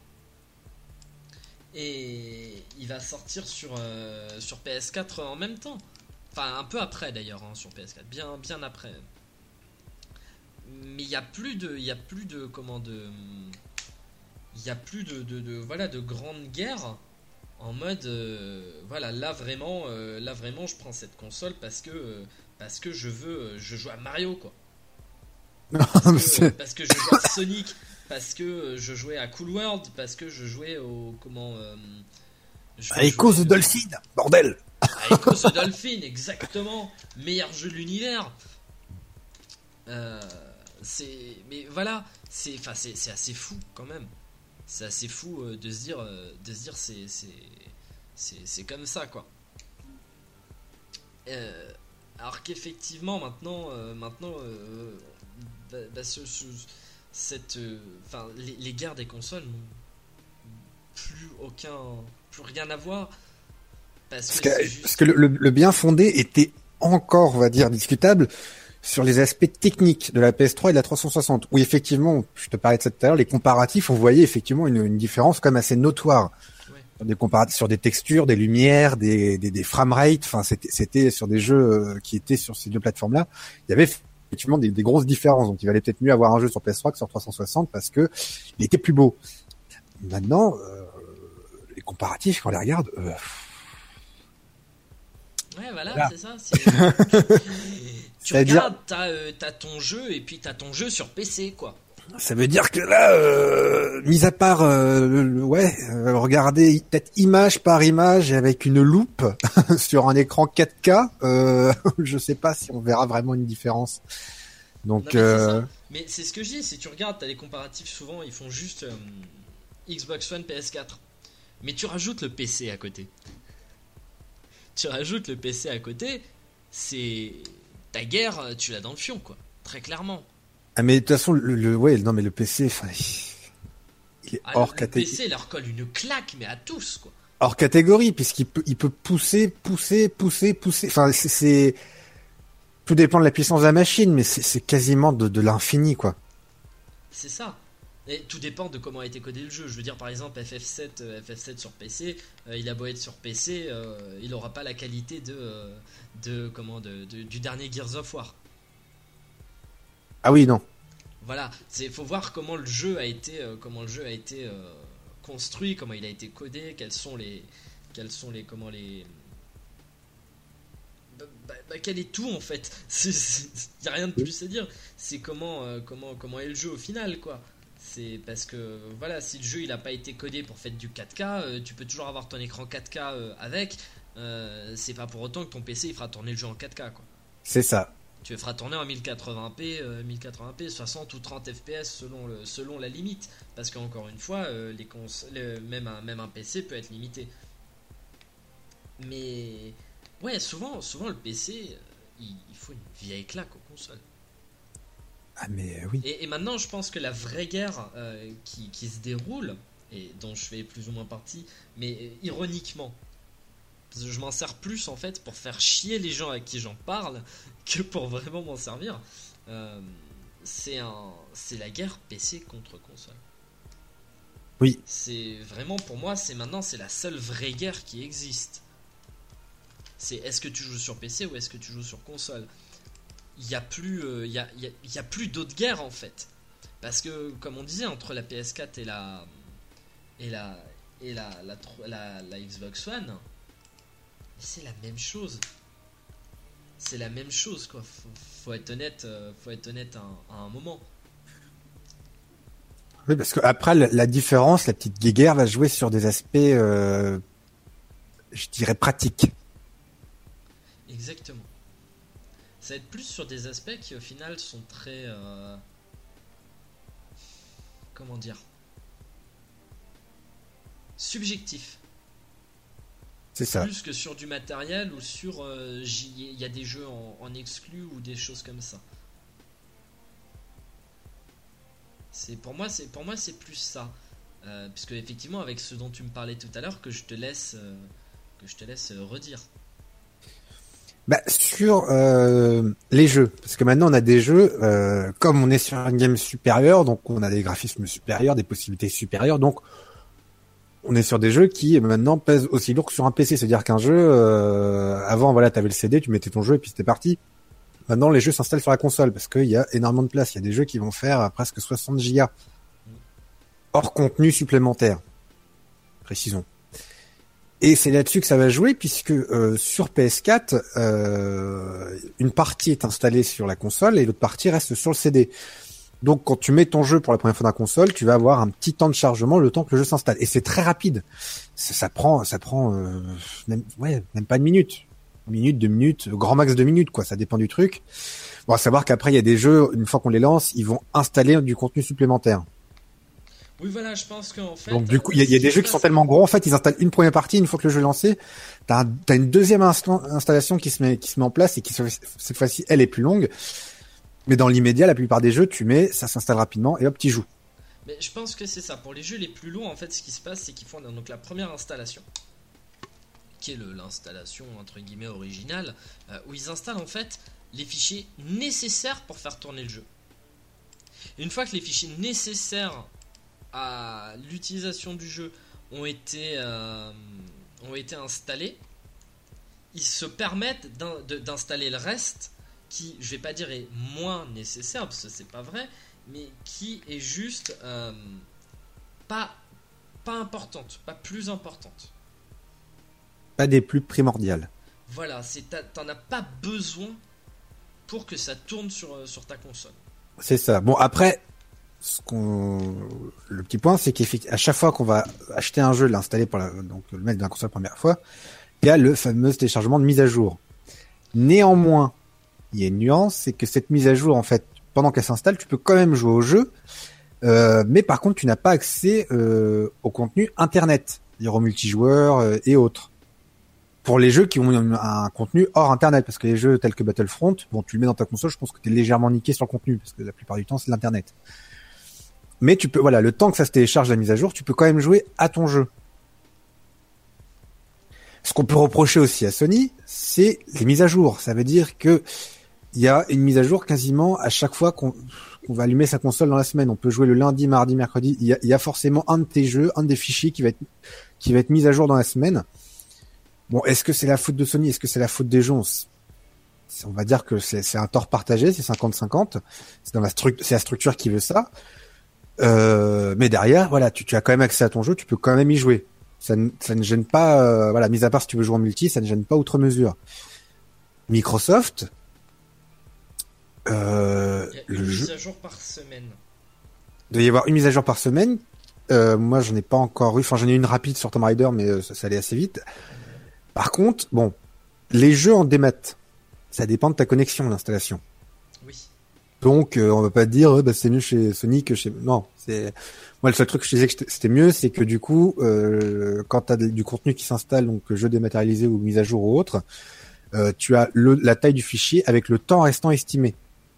Et il va sortir sur, euh, sur P S quatre en même temps. Enfin, un peu après d'ailleurs, hein, sur P S quatre. Bien, bien après. Mais il n'y a plus de. Il y a plus de. Comment de. Il n'y a plus de, de, de. Voilà, de grande guerre. En mode. euh, voilà, là vraiment. euh, là vraiment, je prends cette console parce que. euh, parce que je veux. euh, je joue à Mario, quoi. Parce que, C'est- parce que je jouais à Sonic, parce que je jouais à Cool World, parce que je jouais au comment euh, je À Echo jouais the Dolphin, bordel. à Echo the Dolphin, exactement, meilleur jeu de l'univers. Euh, c'est mais voilà, c'est enfin c'est c'est assez fou quand même. C'est assez fou euh, de se dire euh, de se dire c'est c'est c'est c'est comme ça, quoi. Euh, alors qu'effectivement maintenant euh, maintenant euh, bah, bah, ce, ce- cette euh, enfin les, les guerres des consoles n'ont plus aucun plus rien à voir parce Parce que que, c'est juste parce que le, le- le bien fondé était encore, on va dire, discutable sur les aspects techniques de la P S trois et de la trois cent soixante. Où effectivement, je te parlais de ça tout à l'heure, les comparatifs, on voyait effectivement une, une différence quand même assez notoire. Ouais. Sur des comparatifs, sur des textures, des lumières, des, des, des frame rates. Enfin, c'était, c'était sur des jeux euh, qui étaient sur ces deux plateformes-là. Il y avait effectivement des, des grosses différences. Donc il valait peut-être mieux avoir un jeu sur P S trois que sur trois cent soixante parce que il était plus beau. Maintenant, euh, les comparatifs, quand on les regarde, euh... ouais, voilà, voilà. c'est ça. C'est... tu regardes, dire... t'as, euh, t'as ton jeu et puis t'as ton jeu sur P C, quoi. Ça veut dire que là, euh, mis à part, euh, le, ouais, euh, regarder peut-être image par image et avec une loupe sur un écran quatre K, euh, je sais pas si on verra vraiment une différence. Donc, non, mais, euh... c'est mais c'est ce que je dis, si tu regardes, t'as les comparatifs souvent, ils font juste euh, Xbox One, P S quatre. Mais tu rajoutes le P C à côté. Tu rajoutes le P C à côté, c'est ta guerre, tu l'as dans le fion, quoi. Très clairement. Ah mais de toute façon le, le ouais non mais le P C enfin il est ah, hors le, catégorie. Le P C leur colle une claque mais à tous quoi. Hors catégorie puisqu'il peut il peut pousser pousser pousser pousser enfin c'est, c'est... tout dépend de la puissance de la machine mais c'est, c'est quasiment de, de l'infini quoi. C'est ça. Et tout dépend de comment a été codé le jeu. Je veux dire par exemple F F sept euh, F F sept sur P C, euh, il a beau être sur P C, euh, il aura pas la qualité de euh, de comment de, de du dernier Gears of War. Ah oui non. Voilà, c'est faut voir comment le jeu a été euh, comment le jeu a été euh, construit, comment il a été codé, quels sont les quels sont les comment les bah, bah, bah, quel est tout en fait. Il y a rien de plus à dire. C'est comment euh, comment comment est le jeu au final quoi. C'est parce que voilà, si le jeu il a pas été codé pour faire du quatre K, euh, tu peux toujours avoir ton écran quatre K euh, avec. Euh, c'est pas pour autant que ton P C il fera tourner le jeu en quatre K quoi. C'est ça. Tu le feras tourner en mille quatre-vingts p, euh, mille quatre-vingts p, soixante ou trente F P S selon, le, selon la limite. Parce qu'encore une fois, euh, les cons- le, même, un, même un P C peut être limité. Mais ouais, souvent, souvent le P C, euh, il, il faut une vieille claque aux consoles. Ah mais oui. Et, et maintenant, je pense que la vraie guerre euh, qui, qui se déroule, et dont je fais plus ou moins partie, mais euh, ironiquement, parce que je m'en sers plus en fait pour faire chier les gens à qui j'en parle que pour vraiment m'en servir. Euh, c'est un, c'est la guerre P C contre console. Oui. C'est vraiment pour moi, c'est maintenant c'est la seule vraie guerre qui existe. C'est est-ce que tu joues sur P C ou est-ce que tu joues sur console. Il y a plus, il euh, y, a, y, a, y a plus d'autres guerres en fait. Parce que comme on disait entre la P S quatre et la et la et la la, la, la, la Xbox One. C'est la même chose. C'est la même chose quoi. Faut, faut être honnête, euh, faut être honnête à, à un moment. Oui parce que après la, la différence, la petite guéguerre va jouer sur des aspects, euh, je dirais pratiques. Exactement. Ça va être plus sur des aspects qui au final sont très, euh, comment dire, subjectifs. C'est ça. Plus que sur du matériel ou sur il euh, y a des jeux en, en exclu ou des choses comme ça. C'est pour moi c'est pour moi c'est plus ça. Euh, puisque effectivement avec ce dont tu me parlais tout à l'heure que je te laisse euh, que je te laisse euh, redire. Bah, sur euh, les jeux, parce que maintenant on a des jeux, euh, comme on est sur une game supérieure, donc on a des graphismes supérieurs, des possibilités supérieures, donc on est sur des jeux qui maintenant pèsent aussi lourd que sur un P C. C'est-à-dire qu'un jeu, euh, avant voilà, t'avais le C D, tu mettais ton jeu et puis c'était parti. Maintenant les jeux s'installent sur la console parce qu'il y a énormément de place. Il y a des jeux qui vont faire presque soixante gigas hors contenu supplémentaire, précisons. Et c'est là-dessus que ça va jouer puisque euh, sur P S quatre, euh, une partie est installée sur la console et l'autre partie reste sur le C D. Donc quand tu mets ton jeu pour la première fois dans la console, tu vas avoir un petit temps de chargement le temps que le jeu s'installe. Et c'est très rapide. Ça, ça prend, ça prend euh, même, ouais, même pas une minute. Une minute, deux minutes, grand max deux minutes, quoi. Ça dépend du truc. Bon, à savoir qu'après, il y a des jeux, une fois qu'on les lance, ils vont installer du contenu supplémentaire. Oui, voilà, je pense qu'en fait... Donc du coup, il y a, y a des jeux qui sont tellement gros, en fait, ils installent une première partie, une fois que le jeu est lancé, t'as, un, t'as une deuxième instant, installation qui se met, qui se met en place et qui, cette fois-ci, elle est plus longue. Mais dans l'immédiat, la plupart des jeux, tu mets, ça s'installe rapidement et hop, tu joues. Mais je pense que c'est ça. Pour les jeux les plus longs, en fait, ce qui se passe, c'est qu'ils font donc la première installation, qui est le, l'installation entre guillemets originale, euh, où ils installent en fait les fichiers nécessaires pour faire tourner le jeu. Et une fois que les fichiers nécessaires à l'utilisation du jeu ont été, euh, ont été installés, ils se permettent d'in- de, d'installer le reste qui, je vais pas dire est moins nécessaire, parce que c'est pas vrai, mais qui est juste euh, pas, pas importante, pas plus importante. Pas des plus primordiales. Voilà, c'est, t'en as pas besoin pour que ça tourne sur, sur ta console. C'est ça. Bon, après, ce qu'on... le petit point, c'est qu'à chaque fois qu'on va acheter un jeu, l'installer pour la... donc le mettre dans la console la première fois, il y a le fameux téléchargement de mise à jour. Néanmoins, il y a une nuance, c'est que cette mise à jour, en fait, pendant qu'elle s'installe, tu peux quand même jouer au jeu, euh, mais par contre, tu n'as pas accès euh, au contenu Internet, c'est-à-dire au multijoueur euh, et autres. Pour les jeux qui ont un contenu hors Internet, parce que les jeux tels que Battlefront, bon, tu le mets dans ta console, je pense que tu es légèrement niqué sur le contenu, parce que la plupart du temps, c'est l'Internet. Mais tu peux, voilà, le temps que ça se télécharge la mise à jour, tu peux quand même jouer à ton jeu. Ce qu'on peut reprocher aussi à Sony, c'est les mises à jour. Ça veut dire que il y a une mise à jour quasiment à chaque fois qu'on, qu'on va allumer sa console dans la semaine. On peut jouer le lundi, mardi, mercredi. Il y a, il y a forcément un de tes jeux, un des fichiers qui va être, qui va être mis à jour dans la semaine. Bon, est-ce que c'est la faute de Sony? Est-ce que c'est la faute des gens? On va dire que c'est, c'est un tort partagé, c'est cinquante cinquante. C'est dans la structure, c'est la structure qui veut ça. Euh, mais derrière, voilà, tu, tu as quand même accès à ton jeu, tu peux quand même y jouer. Ça ne, ça ne gêne pas, euh, voilà, mis à part si tu veux jouer en multi, ça ne gêne pas outre mesure. Microsoft, euh, il y a le une jeu, mise à jour par semaine. il doit y avoir une mise à jour par semaine. Euh, moi, j'en ai pas encore eu, enfin, j'en ai eu une rapide sur Tomb Raider, mais euh, ça, ça allait assez vite. Par contre, bon, les jeux en démat, ça dépend de ta connexion, l'installation. Oui. Donc, euh, on va pas te dire, euh, bah, c'est mieux chez Sony que chez... Non, c'est... Moi, le seul truc que je disais que c'était mieux, c'est que du coup, euh, quand tu as du contenu qui s'installe, donc jeu dématérialisé ou mise à jour ou autre, euh, tu as le, la taille du fichier avec le temps restant estimé.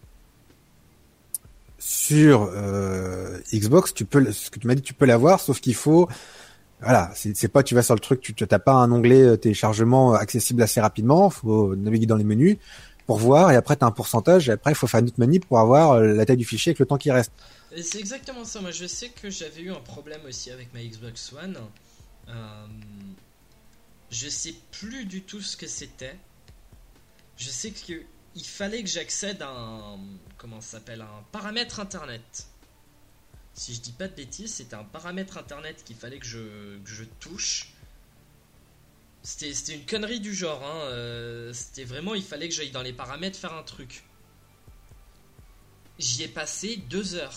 Sur euh, Xbox, tu peux, ce que tu m'as dit, tu peux l'avoir, sauf qu'il faut... Voilà, c'est, c'est pas tu vas sur le truc, tu n'as pas un onglet téléchargement accessible assez rapidement, faut naviguer dans les menus pour voir, et après tu as un pourcentage, et après il faut faire une autre manip pour avoir la taille du fichier avec le temps qui reste. Et c'est exactement ça. Moi, je sais que j'avais eu un problème aussi avec ma Xbox One. Euh, je sais plus du tout ce que c'était. Je sais que il fallait que j'accède à un, comment ça s'appelle, un paramètre internet. Si je dis pas de bêtises, c'était un paramètre internet qu'il fallait que je, que je touche. C'était, c'était une connerie du genre. Hein. Euh, c'était vraiment, il fallait que j'aille dans les paramètres faire un truc. J'y ai passé deux heures.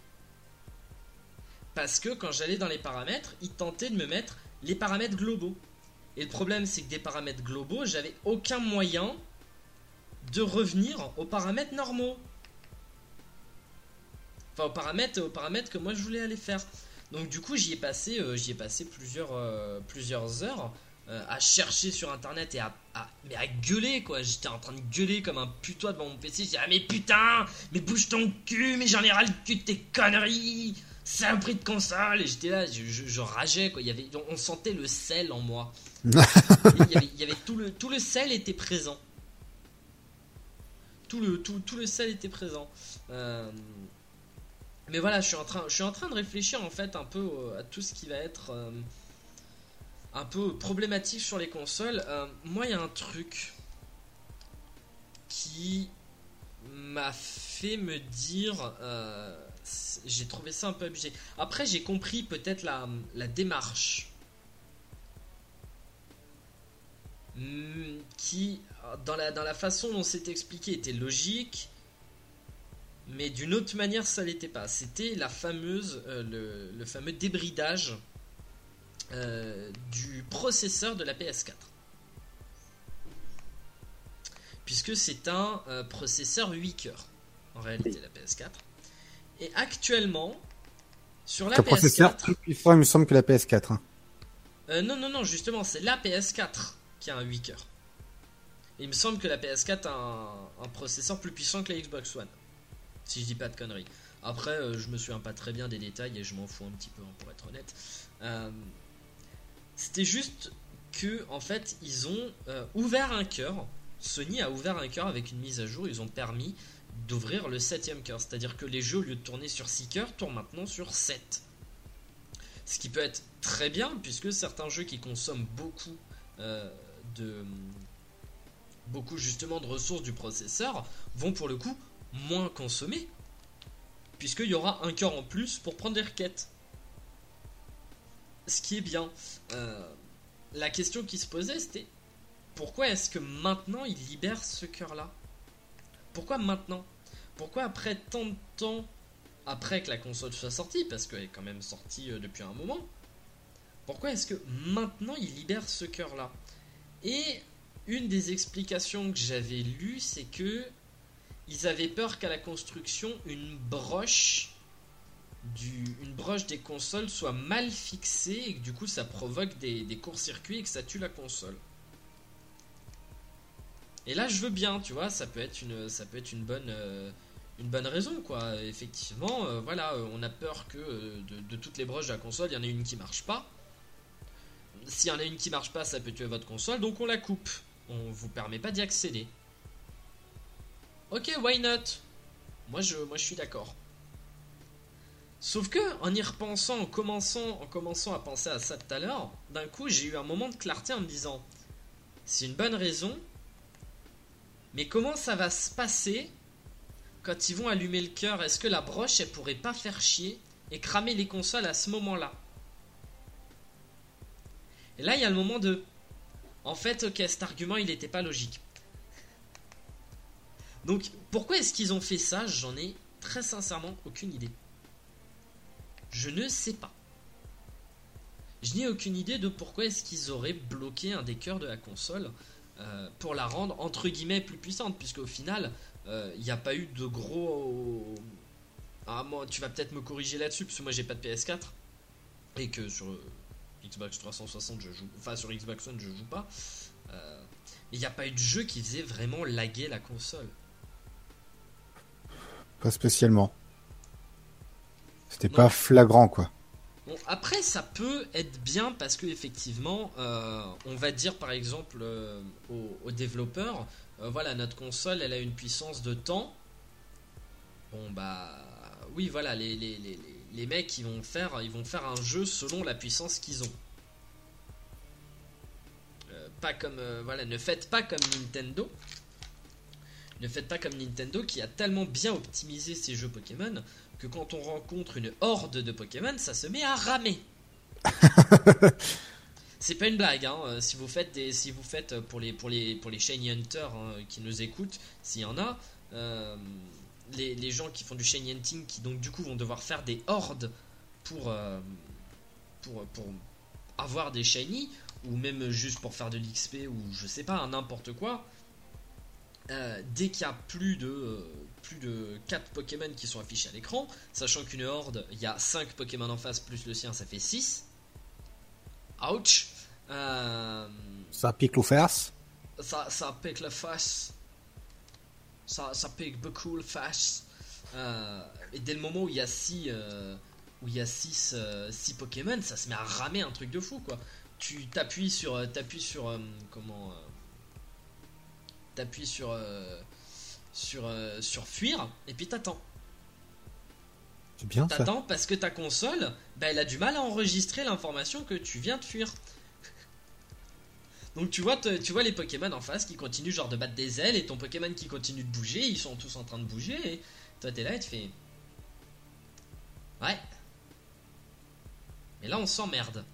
Parce que quand j'allais dans les paramètres, il tentait de me mettre les paramètres globaux. Et le problème, c'est que des paramètres globaux, j'avais aucun moyen de revenir aux paramètres normaux. Enfin, aux paramètres, aux paramètres que moi je voulais aller faire. Donc du coup, j'y ai passé, euh, j'y ai passé plusieurs, euh, plusieurs heures euh, à chercher sur internet et à, à, mais à gueuler quoi. J'étais en train de gueuler comme un putois devant mon P C. Je disais, ah mais putain, mais bouge ton cul, mais j'en ai ras le cul de tes conneries. C'est un prix de console. Et j'étais là, je, je, je rageais quoi. Il y avait, on sentait le sel en moi. il, y avait, il y avait tout le, tout le sel était présent. Tout le, tout, tout le sel était présent. Euh, mais voilà, je suis en train, je suis en train de réfléchir en fait un peu à tout ce qui va être euh, un peu problématique sur les consoles. Euh, moi, il y a un truc qui m'a fait me dire, euh, j'ai trouvé ça un peu abusé. Après, j'ai compris peut-être la, la démarche qui, dans la, dans la façon dont c'était expliqué, était logique. Mais d'une autre manière, ça l'était pas. C'était la fameuse, euh, le, le fameux débridage euh, du processeur de la P S quatre. Puisque c'est un euh, processeur huit cœurs, en réalité, la P S quatre. Et actuellement, sur la Le P S quatre... processeur plus puissant, il me semble, que la P S quatre. Euh, non, non, non, justement, c'est la P S quatre qui a un huit cœurs. Et il me semble que la P S quatre a un, un processeur plus puissant que la Xbox One. Si je dis pas de conneries. Après, euh, je me souviens pas très bien des détails et je m'en fous un petit peu, hein, pour être honnête. Euh, c'était juste que, en fait, ils ont euh, ouvert un cœur. Sony a ouvert un cœur avec une mise à jour. Ils ont permis d'ouvrir le septième cœur. C'est-à-dire que les jeux, au lieu de tourner sur six cœurs, tournent maintenant sur sept. Ce qui peut être très bien, puisque certains jeux qui consomment beaucoup euh, de, beaucoup justement de ressources du processeur vont pour le coup moins consommer, puisqu'il y aura un cœur en plus pour prendre des requêtes. Ce qui est bien. Euh, la question qui se posait, c'était pourquoi est-ce que maintenant ils libèrent ce cœur-là? Pourquoi maintenant? Pourquoi après tant de temps après que la console soit sortie, parce qu'elle est quand même sortie euh, depuis un moment, pourquoi est-ce que maintenant ils libèrent ce cœur-là? Et une des explications que j'avais lues, c'est que ils avaient peur qu'à la construction, une broche, du, une broche des consoles soit mal fixée et que du coup ça provoque des, des courts-circuits et que ça tue la console. Et là je veux bien, tu vois, ça peut être une, ça peut être une bonne, euh, une bonne raison quoi. Effectivement, euh, voilà, on a peur que euh, de, de toutes les broches de la console, il y en a une qui marche pas. S'il y en a une qui marche pas, ça peut tuer votre console, donc on la coupe. On vous permet pas d'y accéder. Ok, why not? Moi je, moi je suis d'accord. Sauf que, en y repensant, en commençant, en commençant à penser à ça tout à l'heure, d'un coup j'ai eu un moment de clarté en me disant, c'est une bonne raison, mais comment ça va se passer quand ils vont allumer le cœur? Est-ce que la broche elle pourrait pas faire chier et cramer les consoles à ce moment-là? Et là il y a le moment de, en fait ok, cet argument il n'était pas logique. Donc pourquoi est-ce qu'ils ont fait ça? J'en ai très sincèrement aucune idée. Je ne sais pas. Je n'ai aucune idée de pourquoi est-ce qu'ils auraient bloqué un des cœurs de la console euh, pour la rendre entre guillemets plus puissante, puisque au final il euh, n'y a pas eu de gros... Ah, moi, tu vas peut-être me corriger là-dessus, parce que moi j'ai pas de P S quatre et que sur Xbox trois cent soixante je joue, enfin sur Xbox One je joue pas. Euh, il n'y a pas eu de jeu qui faisait vraiment laguer la console. Pas spécialement. C'était Non. pas flagrant, quoi. Bon, après, ça peut être bien parce que effectivement, euh, on va dire par exemple euh, aux, aux développeurs, euh, voilà, notre console, elle a une puissance de temps. Bon bah, oui, voilà, les, les, les, les mecs, ils vont faire, ils vont faire un jeu selon la puissance qu'ils ont. Euh, pas comme, euh, voilà, ne faites pas comme Nintendo. Ne faites pas comme Nintendo qui a tellement bien optimisé ses jeux Pokémon que quand on rencontre une horde de Pokémon, ça se met à ramer. C'est pas une blague, hein. Si vous faites des, si vous faites pour les pour les pour les Shiny Hunters hein, qui nous écoutent, s'il y en a, euh, les, les gens qui font du Shiny Hunting, qui donc du coup vont devoir faire des hordes pour euh, pour pour avoir des Shiny ou même juste pour faire de l'X P ou je sais pas, n'importe quoi. Euh, dès qu'il y a plus de euh, plus de quatre Pokémon qui sont affichés à l'écran, sachant qu'une horde, il y a cinq Pokémon en face plus le sien, ça fait six. Ouch. Euh, Ça pique le face. ça, ça pique le face. Ça, ça pique beaucoup le face. Euh, et dès le moment où il y a six euh, où il y a six Pokémon, ça se met à ramer un truc de fou quoi. Tu t'appuies sur t'appuies sur euh, comment euh, t'appuies sur euh, sur euh, sur fuir et puis t'attends. C'est bien ça. T'attends parce que ta console, bah, elle a du mal à enregistrer l'information que tu viens de fuir. Donc tu vois, te, tu vois les Pokémon en face qui continuent genre de battre des ailes et ton Pokémon qui continue de bouger, ils sont tous en train de bouger et toi t'es là et tu fais ouais. Mais là on s'emmerde.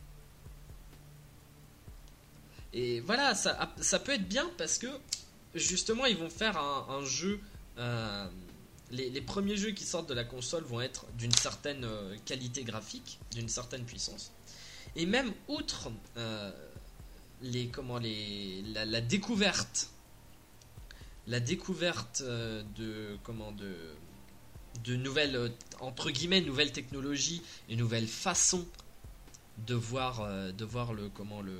Et voilà, ça, ça peut être bien parce que justement ils vont faire un, un jeu. Euh, les, les premiers jeux qui sortent de la console vont être d'une certaine euh, qualité graphique, d'une certaine puissance. Et même outre euh, les comment les la, la découverte, la découverte euh, de comment de de nouvelles euh, entre guillemets nouvelles technologies et nouvelles façons de voir euh, de voir le comment le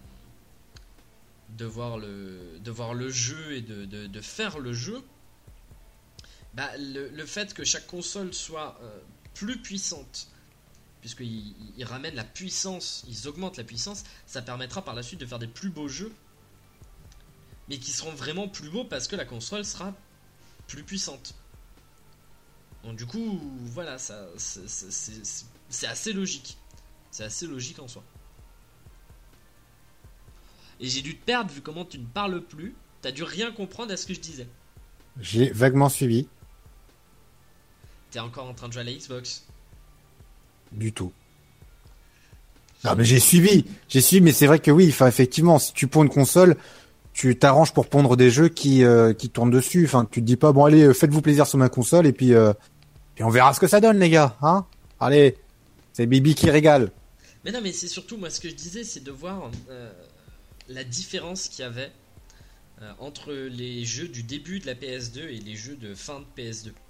de voir le, de voir le jeu et de, de, de faire le jeu, bah, le, le fait que chaque console soit euh, plus puissante, puisqu'ils ils ramènent la puissance, ils augmentent la puissance, ça permettra par la suite de faire des plus beaux jeux, mais qui seront vraiment plus beaux parce que la console sera plus puissante. Donc du coup, voilà, ça, c'est, c'est, c'est, c'est assez logique. C'est assez logique en soi. Et j'ai dû te perdre vu comment tu ne parles plus. T'as dû rien comprendre à ce que je disais. J'ai vaguement suivi. T'es encore en train de jouer à la Xbox. Du tout. Non, mais j'ai suivi. J'ai suivi, mais c'est vrai que oui, enfin, effectivement, si tu ponds une console, tu t'arranges pour pondre des jeux qui, euh, qui tournent dessus. Enfin, tu te dis pas, bon, allez, euh, faites-vous plaisir sur ma console et puis, euh, puis on verra ce que ça donne, les gars, hein. Allez, c'est Bibi qui régale. Mais non, mais c'est surtout, moi, ce que je disais, c'est de voir euh, la différence qu'il y avait euh, entre les jeux du début de la P S deux et les jeux de fin de P S deux.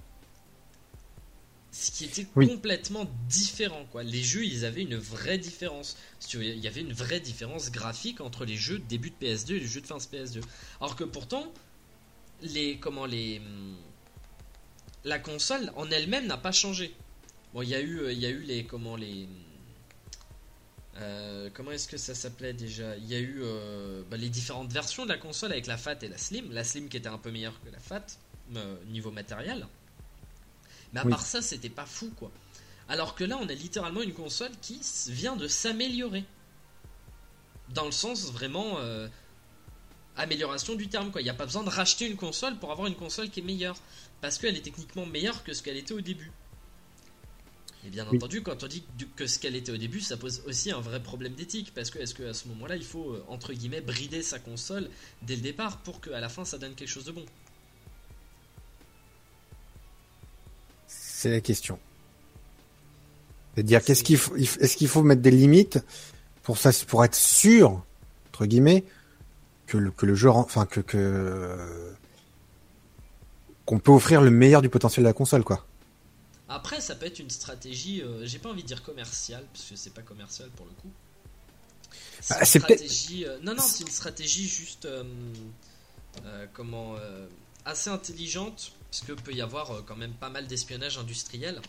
Ce qui était Oui. complètement différent, quoi. Les jeux, ils avaient une vraie différence. Il y avait une vraie différence graphique entre les jeux de début de P S deux et les jeux de fin de P S deux. Alors que pourtant, les comment les la console en elle-même n'a pas changé. Bon, il y a eu il y a eu les comment les euh, comment est-ce que ça s'appelait déjà? Il y a eu euh, bah, les différentes versions de la console avec la Fat et la Slim. La Slim qui était un peu meilleure que la Fat euh, niveau matériel. Mais à Oui. part ça, c'était pas fou, quoi. Alors que là, on a littéralement une console qui vient de s'améliorer. Dans le sens vraiment euh, amélioration du terme, quoi. Il n'y a pas besoin de racheter une console pour avoir une console qui est meilleure. Parce qu'elle est techniquement meilleure que ce qu'elle était au début. Et bien Oui. entendu, quand on dit que ce qu'elle était au début, ça pose aussi un vrai problème d'éthique. Parce que est-ce qu'à ce moment-là, il faut, euh, entre guillemets, brider sa console dès le départ pour qu'à la fin, ça donne quelque chose de bon? C'est la question. C'est-à-dire, qu'est-ce qu'il faut, est-ce qu'il faut mettre des limites pour ça, pour être sûr, entre guillemets, que le, que le jeu, enfin, que, que, qu'on peut offrir le meilleur du potentiel de la console, quoi. Après, ça peut être une stratégie, euh, j'ai pas envie de dire commerciale, parce que c'est pas commercial pour le coup. C'est Bah, une c'est stratégie. euh, non, non, c'est une stratégie juste. euh, euh, comment. euh, assez intelligente, parce que peut y avoir euh, quand même pas mal d'espionnage industriel.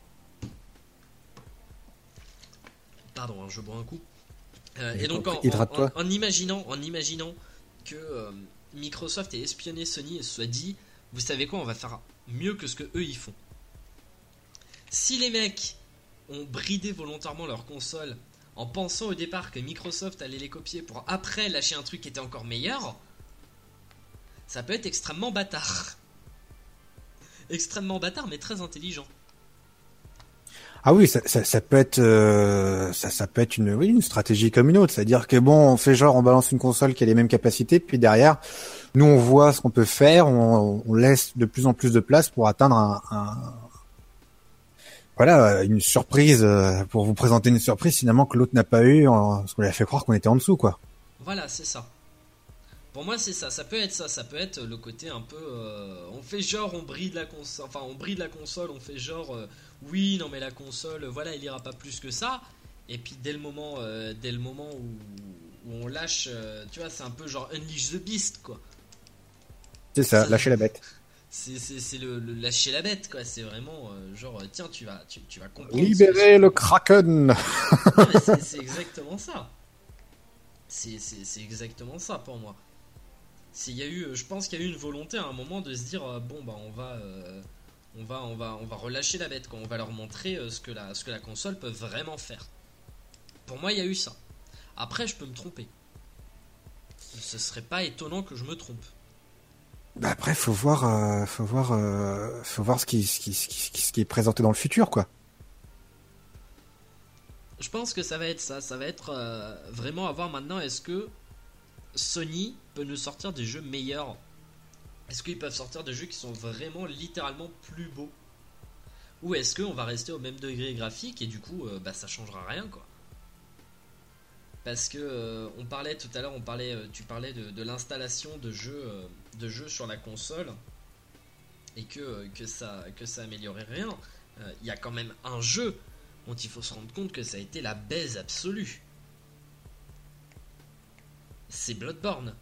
Pardon, hein, je bois un coup. Euh, et donc, en, en, Hydrate-toi. en, en imaginant, en imaginant que euh, Microsoft ait espionné Sony et se soit dit, vous savez quoi, on va faire mieux que ce que eux ils font. Si les mecs ont bridé volontairement leur console en pensant au départ que Microsoft allait les copier pour après lâcher un truc qui était encore meilleur, ça peut être extrêmement bâtard. Extrêmement bâtard, mais très intelligent. Ah oui, ça, ça, ça peut être, euh, ça, ça peut être une, oui, une stratégie comme une autre. C'est-à-dire que bon, on fait genre, on balance une console qui a les mêmes capacités, puis derrière, nous on voit ce qu'on peut faire, on, on laisse de plus en plus de place pour atteindre un, un voilà, une surprise, pour vous présenter une surprise finalement que l'autre n'a pas eu, parce qu'on lui a fait croire qu'on était en dessous, quoi. Voilà, c'est ça. Pour moi, c'est ça. Ça peut être ça. Ça peut être le côté un peu. Euh, on fait genre, on bride la console. Enfin, on bride la console. On fait genre, euh, oui, non mais la console, voilà, il ira pas plus que ça. Et puis dès le moment, euh, dès le moment où, où on lâche, euh, tu vois, c'est un peu genre Unleash the Beast, quoi. C'est ça, lâcher la bête. C'est, c'est, c'est le, le lâcher la bête, quoi. C'est vraiment euh, genre, tiens, tu vas, tu, tu vas comprendre. Libérer le Kraken. Non, mais c'est, c'est exactement ça. C'est, c'est, c'est exactement ça pour moi. S'il y a eu, je pense qu'il y a eu une volonté à un moment de se dire, euh, bon bah on va, euh, on va, on va, on va relâcher la bête, quoi. On va leur montrer euh, ce que la, ce que la console peut vraiment faire. Pour moi, il y a eu ça. Après, je peux me tromper. Ce serait pas étonnant que je me trompe. Bah après, faut voir, euh, faut voir, euh, faut voir ce qui, ce qui, ce qui, ce qui est présenté dans le futur, quoi. Je pense que ça va être ça. Ça va être euh, vraiment à voir maintenant. Est-ce que Sony peut nous sortir des jeux meilleurs? Est-ce qu'ils peuvent sortir des jeux qui sont vraiment littéralement plus beaux? Ou est-ce qu'on va rester au même degré graphique et du coup euh, bah ça changera rien, quoi? Parce que euh, on parlait tout à l'heure, on parlait, euh, tu parlais de, de l'installation de jeux, euh, de jeux sur la console et que, euh, que, ça, que ça améliorait rien. Il euh, y a quand même un jeu dont il faut se rendre compte que ça a été la baise absolue. C'est Bloodborne.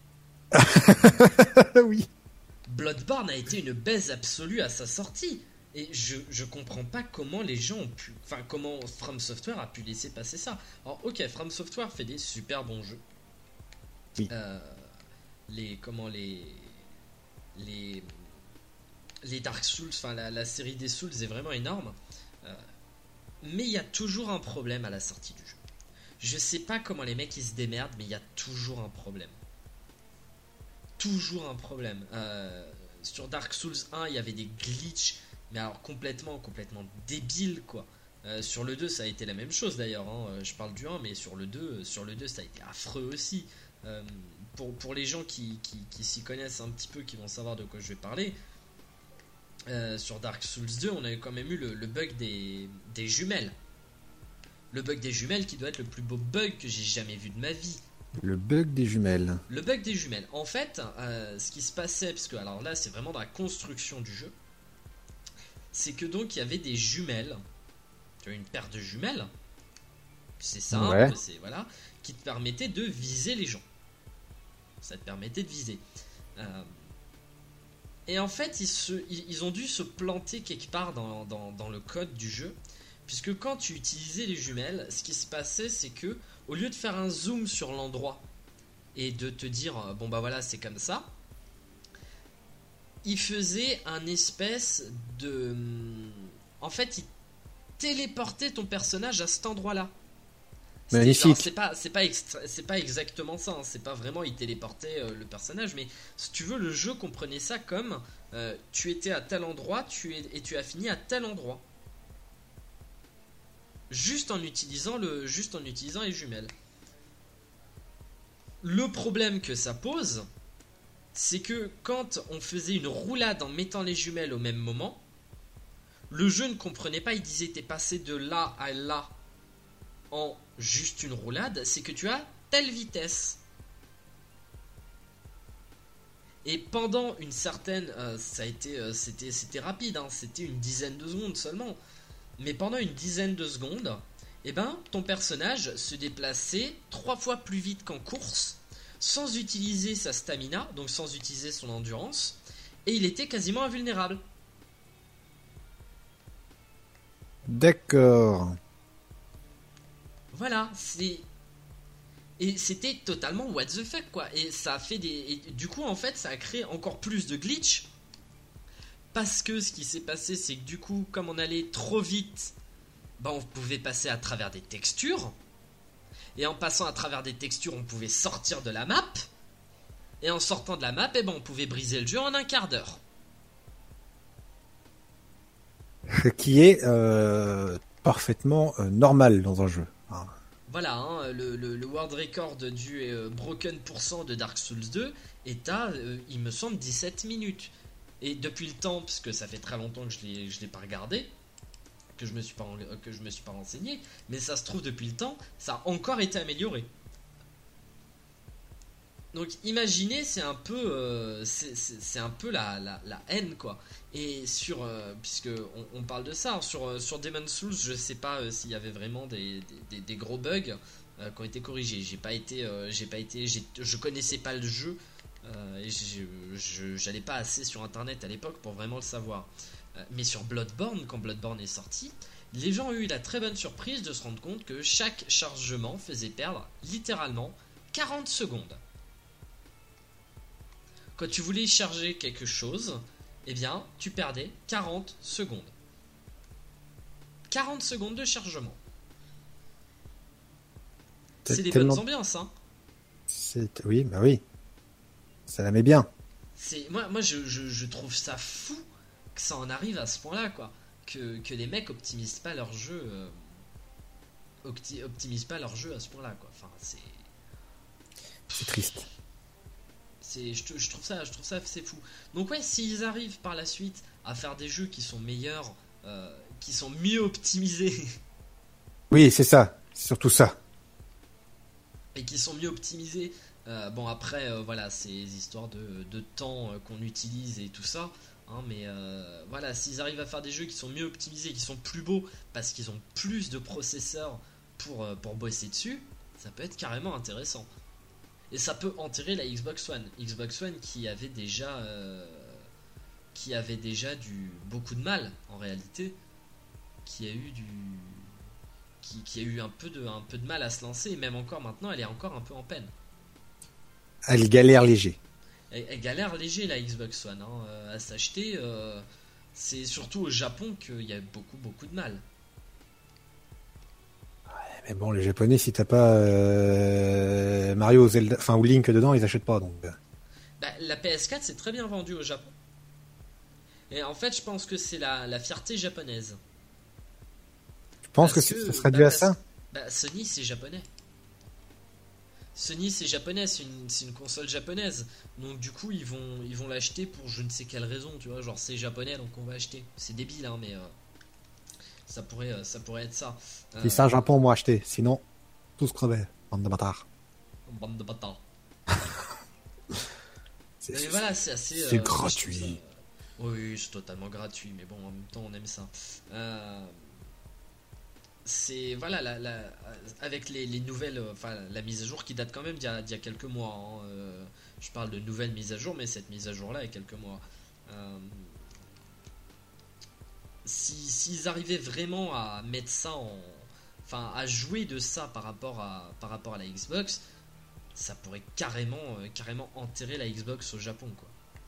Oui. Bloodborne a été une baise absolue à sa sortie. Et je, je comprends pas comment les gens ont pu. Enfin, comment From Software a pu laisser passer ça. Alors, ok, From Software fait des super bons jeux. Oui. Euh, les. Comment les. Les. Les Dark Souls, enfin, la, la série des Souls est vraiment énorme. Euh, mais il y a toujours un problème à la sortie du jeu. Je sais pas comment les mecs ils se démerdent, mais il y a toujours un problème. toujours un problème. Euh, sur Dark Souls un, il y avait des glitches, mais alors complètement, complètement débiles, quoi. Euh, sur le deux, ça a été la même chose d'ailleurs. Hein. Je parle du un, mais sur le deux, sur le deux, ça a été affreux aussi. Euh, pour, pour les gens qui, qui, qui s'y connaissent un petit peu, qui vont savoir de quoi je vais parler, euh, sur Dark Souls deux, on a quand même eu le, le bug des, des jumelles. Le bug des jumelles qui doit être le plus beau bug que j'ai jamais vu de ma vie. Le bug des jumelles. Le bug des jumelles. En fait, euh, ce qui se passait, parce que alors là, c'est vraiment dans la construction du jeu, c'est que donc il y avait des jumelles. Tu as une paire de jumelles. C'est simple, ouais. c'est voilà, qui te permettait de viser les gens. Ça te permettait de viser. Euh, et en fait, ils, se, ils, ils ont dû se planter quelque part dans, dans, dans le code du jeu, puisque quand tu utilisais les jumelles, ce qui se passait, c'est que au lieu de faire un zoom sur l'endroit et de te dire bon bah voilà c'est comme ça, il faisait un espèce de, en fait, il téléportait ton personnage à cet endroit-là. Magnifique. C'est pas, c'est pas, extra, c'est pas exactement ça. Hein. C'est pas vraiment il téléportait euh, le personnage, mais si tu veux, le jeu comprenait ça comme euh, tu étais à tel endroit, tu es, et tu as fini à tel endroit. Juste en utilisant le, juste en utilisant les jumelles. Le problème que ça pose, c'est que quand on faisait une roulade en mettant les jumelles au même moment, le jeu ne comprenait pas. Il disait t'es passé de là à là en juste une roulade, c'est que tu as telle vitesse. Et pendant une certaine, euh, ça a été, euh, c'était, c'était rapide, hein, c'était une dizaine de secondes seulement. Mais pendant une dizaine de secondes, eh ben, ton personnage se déplaçait trois fois plus vite qu'en course, sans utiliser sa stamina, donc sans utiliser son endurance, et il était quasiment invulnérable. D'accord. Voilà, c'est... Et c'était totalement what the fuck, quoi. Et ça a fait des... Et du coup, en fait, ça a créé encore plus de glitch. Parce que ce qui s'est passé, c'est que du coup, comme on allait trop vite, bah, on pouvait passer à travers des textures. Et en passant à travers des textures, on pouvait sortir de la map. Et en sortant de la map, eh ben, on pouvait briser le jeu en un quart d'heure. Qui est euh, parfaitement euh, normal dans un jeu. Hein. Voilà, hein, le, le, le world record du euh, broken % de Dark Souls deux est à, euh, il me semble, dix-sept minutes. Et depuis le temps, parce que ça fait très longtemps que je l'ai, je l'ai pas regardé, que je me suis pas, que je me suis pas renseigné, mais ça se trouve depuis le temps, ça a encore été amélioré. Donc imaginez, c'est un peu, euh, c'est, c'est, c'est un peu la, la, la haine, quoi. Et sur, euh, puisque on, on parle de ça, hein, sur, sur Demon's Souls, je sais pas euh, s'il y avait vraiment des, des, des gros bugs euh, qui ont été corrigés. J'ai pas été, euh, j'ai pas été, j'ai, je connaissais pas le jeu euh, et je, je, j'allais pas assez sur internet à l'époque pour vraiment le savoir. Euh, mais sur Bloodborne, quand Bloodborne est sorti, les gens ont eu la très bonne surprise de se rendre compte que chaque chargement faisait perdre littéralement quarante secondes. Quand tu voulais charger quelque chose, eh bien, tu perdais quarante secondes. quarante secondes de chargement. C'est, c'est des tellement... bonnes ambiances, hein. C'est... Oui, bah oui. Ça la met bien. C'est... Moi, moi je, je, je trouve ça fou que ça en arrive à ce point-là, quoi. Que, que les mecs optimisent pas leur jeu... Euh... Opti... optimisent pas leur jeu à ce point-là, quoi. Enfin, c'est... C'est triste. C'est, je, je trouve ça, je trouve ça c'est fou. Donc ouais, s'ils arrivent par la suite à faire des jeux qui sont meilleurs, euh, qui sont mieux optimisés. Oui, c'est ça, c'est surtout ça. Et qui sont mieux optimisés. Euh, bon après, euh, voilà, c'est des histoires de, de temps euh, qu'on utilise et tout ça. Hein, mais euh, voilà, s'ils arrivent à faire des jeux qui sont mieux optimisés, qui sont plus beaux, parce qu'ils ont plus de processeurs pour euh, pour bosser dessus, ça peut être carrément intéressant. Et ça peut enterrer la Xbox One. Xbox One qui avait déjà, euh, qui avait déjà du beaucoup de mal en réalité, qui a eu du, qui, qui a eu un peu de, un peu de mal à se lancer. Et même encore maintenant, elle est encore un peu en peine. Elle galère léger. Elle, elle galère léger la Xbox One hein, à s'acheter. Euh, c'est surtout au Japon qu'il y a beaucoup beaucoup de mal. Mais bon, les Japonais, si t'as pas euh, Mario, Zelda, enfin ou Link dedans, ils achètent pas donc. Bah, la P S quatre c'est très bien vendu au Japon. Et en fait, je pense que c'est la, la fierté japonaise. Je pense Parce que, que ça serait bah, dû à parce- ça. bah, Sony c'est japonais. Sony c'est japonais, c'est une, c'est une console japonaise. Donc du coup ils vont ils vont l'acheter pour je ne sais quelle raison, tu vois, genre c'est japonais donc on va acheter. C'est débile hein, mais euh, ça pourrait euh, ça pourrait être ça. Euh, C'est ça, Japon, moi acheté. Sinon, tous crevaient. Bande de bâtards. Bande de bâtards. C'est, Mais c'est- voilà, c'est assez. c'est euh, moi, je gratuit. trouve ça- Oui, oui, c'est totalement gratuit, mais bon, en même temps, on aime ça. Euh, C'est. Voilà, la, la- avec les, les nouvelles. euh, Enfin, la mise à jour qui date quand même d'il y a, d'il y a quelques mois. Hein, euh, je parle de nouvelles mises à jour, mais cette mise à jour-là, il y a quelques mois. Euh, si, s'ils arrivaient vraiment à mettre ça en. Enfin, à jouer de ça par rapport à, par rapport à la Xbox, ça pourrait carrément, euh, carrément enterrer la Xbox au Japon, quoi.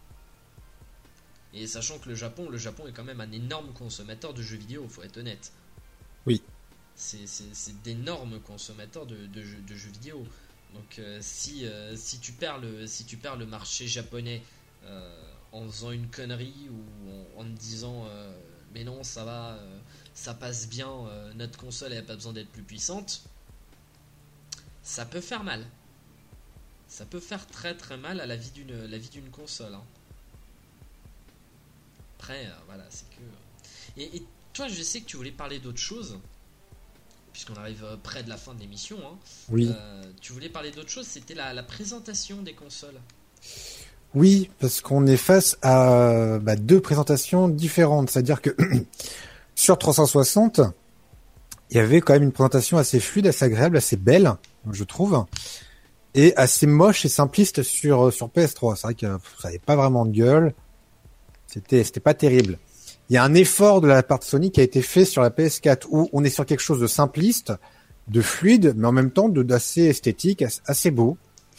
Et sachant que le Japon, le Japon est quand même un énorme consommateur de jeux vidéo, faut être honnête. Oui. C'est, c'est, c'est d'énormes consommateurs de, de, jeux, de jeux vidéo. Donc euh, si, euh, si, tu perds le, si tu perds le marché japonais euh, en faisant une connerie ou en, en te disant euh, mais non ça va, euh, ça passe bien, euh, notre console elle n'a pas besoin d'être plus puissante, ça peut faire mal. Ça peut faire très très mal à la vie d'une, la vie d'une console. Hein. Après, euh, voilà, c'est que. Et, et toi, je sais que tu voulais parler d'autre chose, puisqu'on arrive euh, près de la fin de l'émission. Hein. Oui. Euh, tu voulais parler d'autre chose, c'était la, la présentation des consoles. Oui, parce qu'on est face à bah, deux présentations différentes. C'est-à-dire que sur trois cent soixante, il y avait quand même une présentation assez fluide, assez agréable, assez belle, je trouve, et assez moche et simpliste sur sur P S trois. C'est vrai que ça n'avait pas vraiment de gueule. C'était c'était pas terrible. Il y a un effort de la part de Sony qui a été fait sur la P S quatre où on est sur quelque chose de simpliste, de fluide, mais en même temps de d'assez esthétique, assez beau.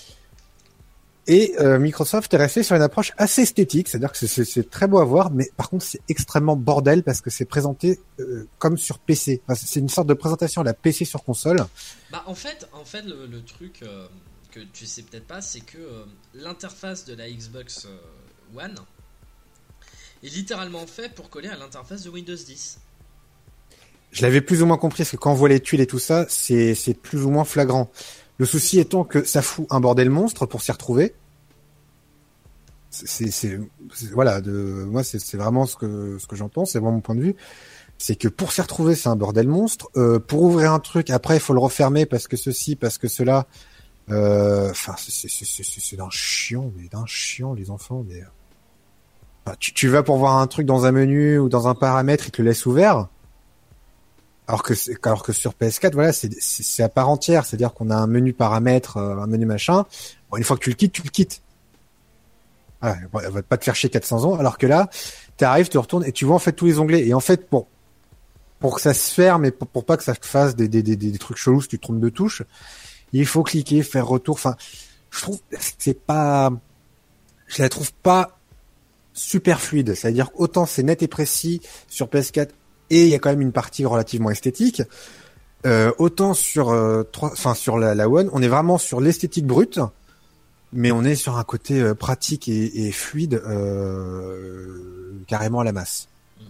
Et euh, Microsoft est resté sur une approche assez esthétique, c'est-à-dire que c'est, c'est, c'est très beau à voir, mais par contre c'est extrêmement bordel parce que c'est présenté euh, comme sur P C. Enfin, c'est une sorte de présentation à la P C sur console. Bah en fait, en fait le, le truc euh, que tu sais peut-être pas, c'est que euh, l'interface de la Xbox euh, One est littéralement fait pour coller à l'interface de Windows dix. Je l'avais plus ou moins compris parce que quand on voit les tuiles et tout ça, c'est, c'est plus ou moins flagrant. Le souci étant que ça fout un bordel monstre pour s'y retrouver. C'est, c'est, c'est, c'est voilà, de, moi c'est, c'est vraiment ce que ce que j'en pense, c'est vraiment mon point de vue. C'est que pour s'y retrouver, c'est un bordel monstre. Euh, pour ouvrir un truc, après il faut le refermer parce que ceci, parce que cela. Enfin, euh, c'est, c'est, c'est, c'est, c'est d'un chiant, mais d'un chiant les enfants. Mais enfin, tu, tu vas pour voir un truc dans un menu ou dans un paramètre, il te le laisse ouvert. Alors que c'est, alors que sur P S quatre, voilà, c'est, c'est, c'est à part entière, c'est-à-dire qu'on a un menu paramètres, euh, un menu machin. Bon, une fois que tu le quittes, tu le quittes. Voilà, elle va pas te faire chier quatre cents ans. Alors que là, t'arrives, tu retournes et tu vois en fait tous les onglets. Et en fait, pour pour que ça se ferme et pour, pour pas que ça te fasse des, des des des trucs chelous si tu te trompes de touche, il faut cliquer, faire retour. Enfin, je trouve que c'est pas, je la trouve pas super fluide. C'est-à-dire autant c'est net et précis sur P S quatre. Et il y a quand même une partie relativement esthétique. Euh, autant sur, euh, trois, enfin sur la, la One, on est vraiment sur l'esthétique brute, mais on est sur un côté euh, pratique et, et fluide euh, carrément à la masse.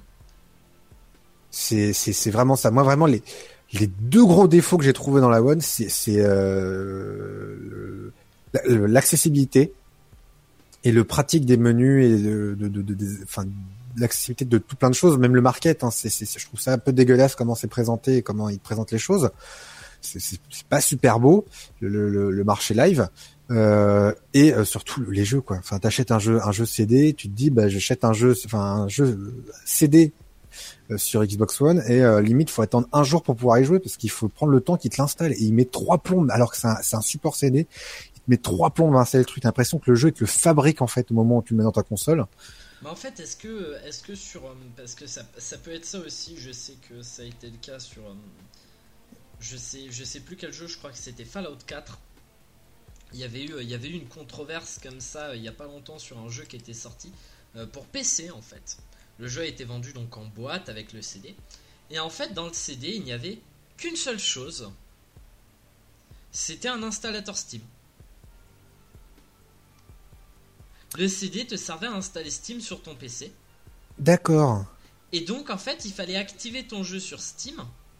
C'est, c'est, c'est vraiment ça. Moi, vraiment, les, les deux gros défauts que j'ai trouvés dans la One, c'est, c'est euh, le, l'accessibilité et le pratique des menus et de, de, de, de, de enfin, l'accessibilité de tout plein de choses, même le market, hein, c'est, c'est, je trouve ça un peu dégueulasse comment c'est présenté et comment ils présentent les choses. C'est, c'est, c'est pas super beau le, le, le marché live euh, et euh, surtout les jeux quoi. Enfin, t'achètes un jeu, un jeu C D, tu te dis bah j'achète un jeu, enfin un jeu C D euh, sur Xbox One et euh, limite faut attendre un jour pour pouvoir y jouer parce qu'il faut prendre le temps qu'il te l'installe et il met trois plombes alors que c'est un, c'est un support C D. Il te met trois plombes à installer le truc. T'as l'impression que le jeu il te le fabrique en fait au moment où tu le mets dans ta console. Mais en fait, est-ce que, est-ce que sur, parce que ça, ça peut être ça aussi. Je sais que ça a été le cas sur, je sais, je sais plus quel jeu. Je crois que c'était Fallout quatre. Il y avait eu, il y avait eu une controverse comme ça il y a pas longtemps sur un jeu qui était sorti euh, pour P C en fait. Le jeu a été vendu donc en boîte avec le C D. Et en fait, dans le C D, il n'y avait qu'une seule chose. C'était un installateur Steam. le C D te servait à installer Steam sur ton P C. D'accord. Et donc, en fait, il fallait activer ton jeu sur Steam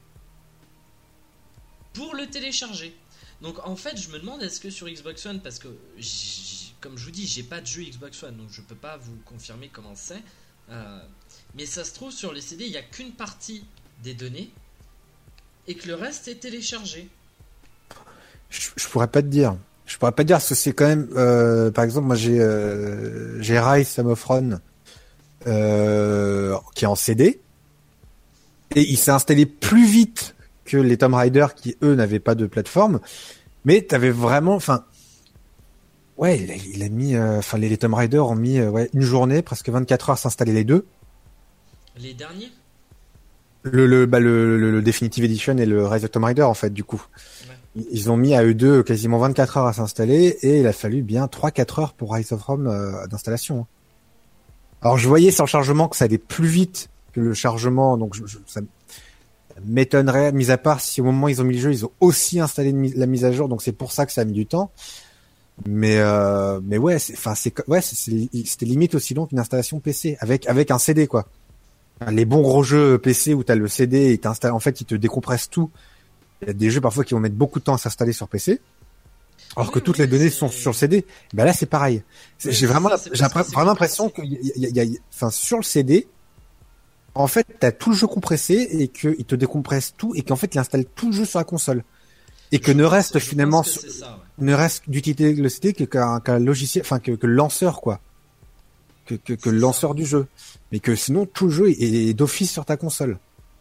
pour le télécharger. Donc, en fait, je me demande, est-ce que sur Xbox One, parce que, j'- comme je vous dis, j'ai pas de jeu Xbox One, donc je peux pas vous confirmer comment c'est. Euh, mais ça se trouve, sur les C D, il n'y a qu'une partie des données et que le reste est téléchargé. Je, je pourrais pas te dire. Je pourrais pas te dire parce que c'est quand même, euh, par exemple, moi j'ai euh, j'ai Rise Some of Run euh, qui est en C D et il s'est installé plus vite que les Tomb Raider qui eux n'avaient pas de plateforme, mais t'avais vraiment, enfin, ouais, il a, il a mis, enfin euh, les, les Tomb Raider ont mis euh, ouais une journée, presque vingt-quatre heures à s'installer les deux. Les derniers. Le le bah le, le, le Definitive Edition et le Rise of Tomb Raider en fait du coup. Ouais. Ils ont mis à eux deux quasiment vingt-quatre heures à s'installer et il a fallu bien trois quatre heures pour Rise of Rome euh, d'installation. Alors je voyais sur le chargement que ça allait plus vite que le chargement, donc je, je, ça m'étonnerait, mis à part si au moment où ils ont mis le jeu, ils ont aussi installé une, la mise à jour, donc c'est pour ça que ça a mis du temps. Mais euh, mais ouais, c'est, enfin c'est ouais, c'est, c'est, c'était limite aussi long qu'une installation P C avec avec un C D quoi. Les bons gros jeux P C où t'as le C D et t'installes, en fait, ils te décompressent tout. Il y a des jeux parfois qui vont mettre beaucoup de temps à s'installer sur P C, alors oui, que toutes oui, les données c'est... sont sur le C D. Ben là, c'est pareil. C'est, oui, j'ai vraiment, ça, j'ai vraiment l'impression qu'il y a, il y a, il y a, enfin, sur le C D, en fait, t'as tout le jeu compressé et qu'il te décompresse tout et qu'en fait, il installe tout le jeu sur la console. Et que je ne reste finalement, sur, ça, ouais. ne reste d'utiliser le C D que qu'un, qu'un logiciel, enfin, que, que le lanceur, quoi. Que, que, que le lanceur ça. du jeu. Mais que sinon, tout le jeu est, est d'office sur ta console.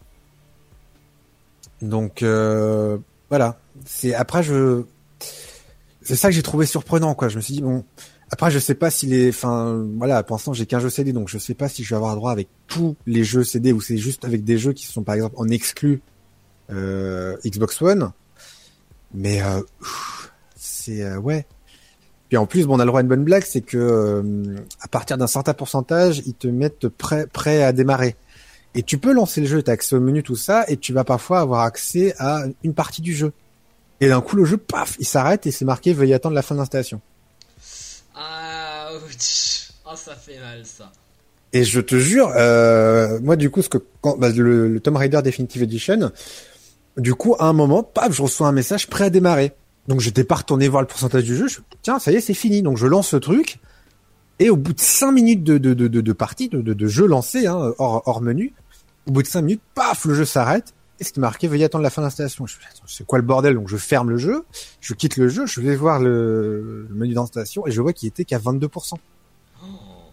Donc, euh, voilà. C'est, après, je, c'est ça que j'ai trouvé surprenant, quoi. Je me suis dit, bon, après, je sais pas si les, enfin, voilà, pour l'instant, j'ai qu'un jeu C D, donc je sais pas si je vais avoir droit avec tous les jeux C D ou c'est juste avec des jeux qui sont, par exemple, en exclu, euh, Xbox One. Mais, euh, c'est, euh, ouais. Puis en plus, bon, on a le droit à une bonne blague, c'est que euh, à partir d'un certain pourcentage, ils te mettent prêt, prêt à démarrer. Et tu peux lancer le jeu, t'as accès au menu, tout ça, et tu vas parfois avoir accès à une partie du jeu. Et d'un coup, le jeu, paf, il s'arrête et c'est marqué veuillez attendre la fin de l'installation. Ah, oh, ça fait mal ça. Et je te jure, euh, moi du coup, ce que quand bah, le, le Tomb Raider Definitive Edition, du coup, à un moment, paf, je reçois un message prêt à démarrer. Donc j'étais pas retourné voir le pourcentage du jeu, je tiens, ça y est, c'est fini. Donc je lance ce truc, et au bout de cinq minutes de, de, de, de, de partie, de, de, de jeu lancé, hein, hors, hors menu, au bout de cinq minutes, paf, le jeu s'arrête, et c'est marqué, veuillez attendre la fin de l'installation. Je me dis, c'est quoi le bordel? Donc je ferme le jeu, je quitte le jeu, je vais voir le, le menu d'installation, et je vois qu'il était qu'à vingt-deux pour cent. Oh.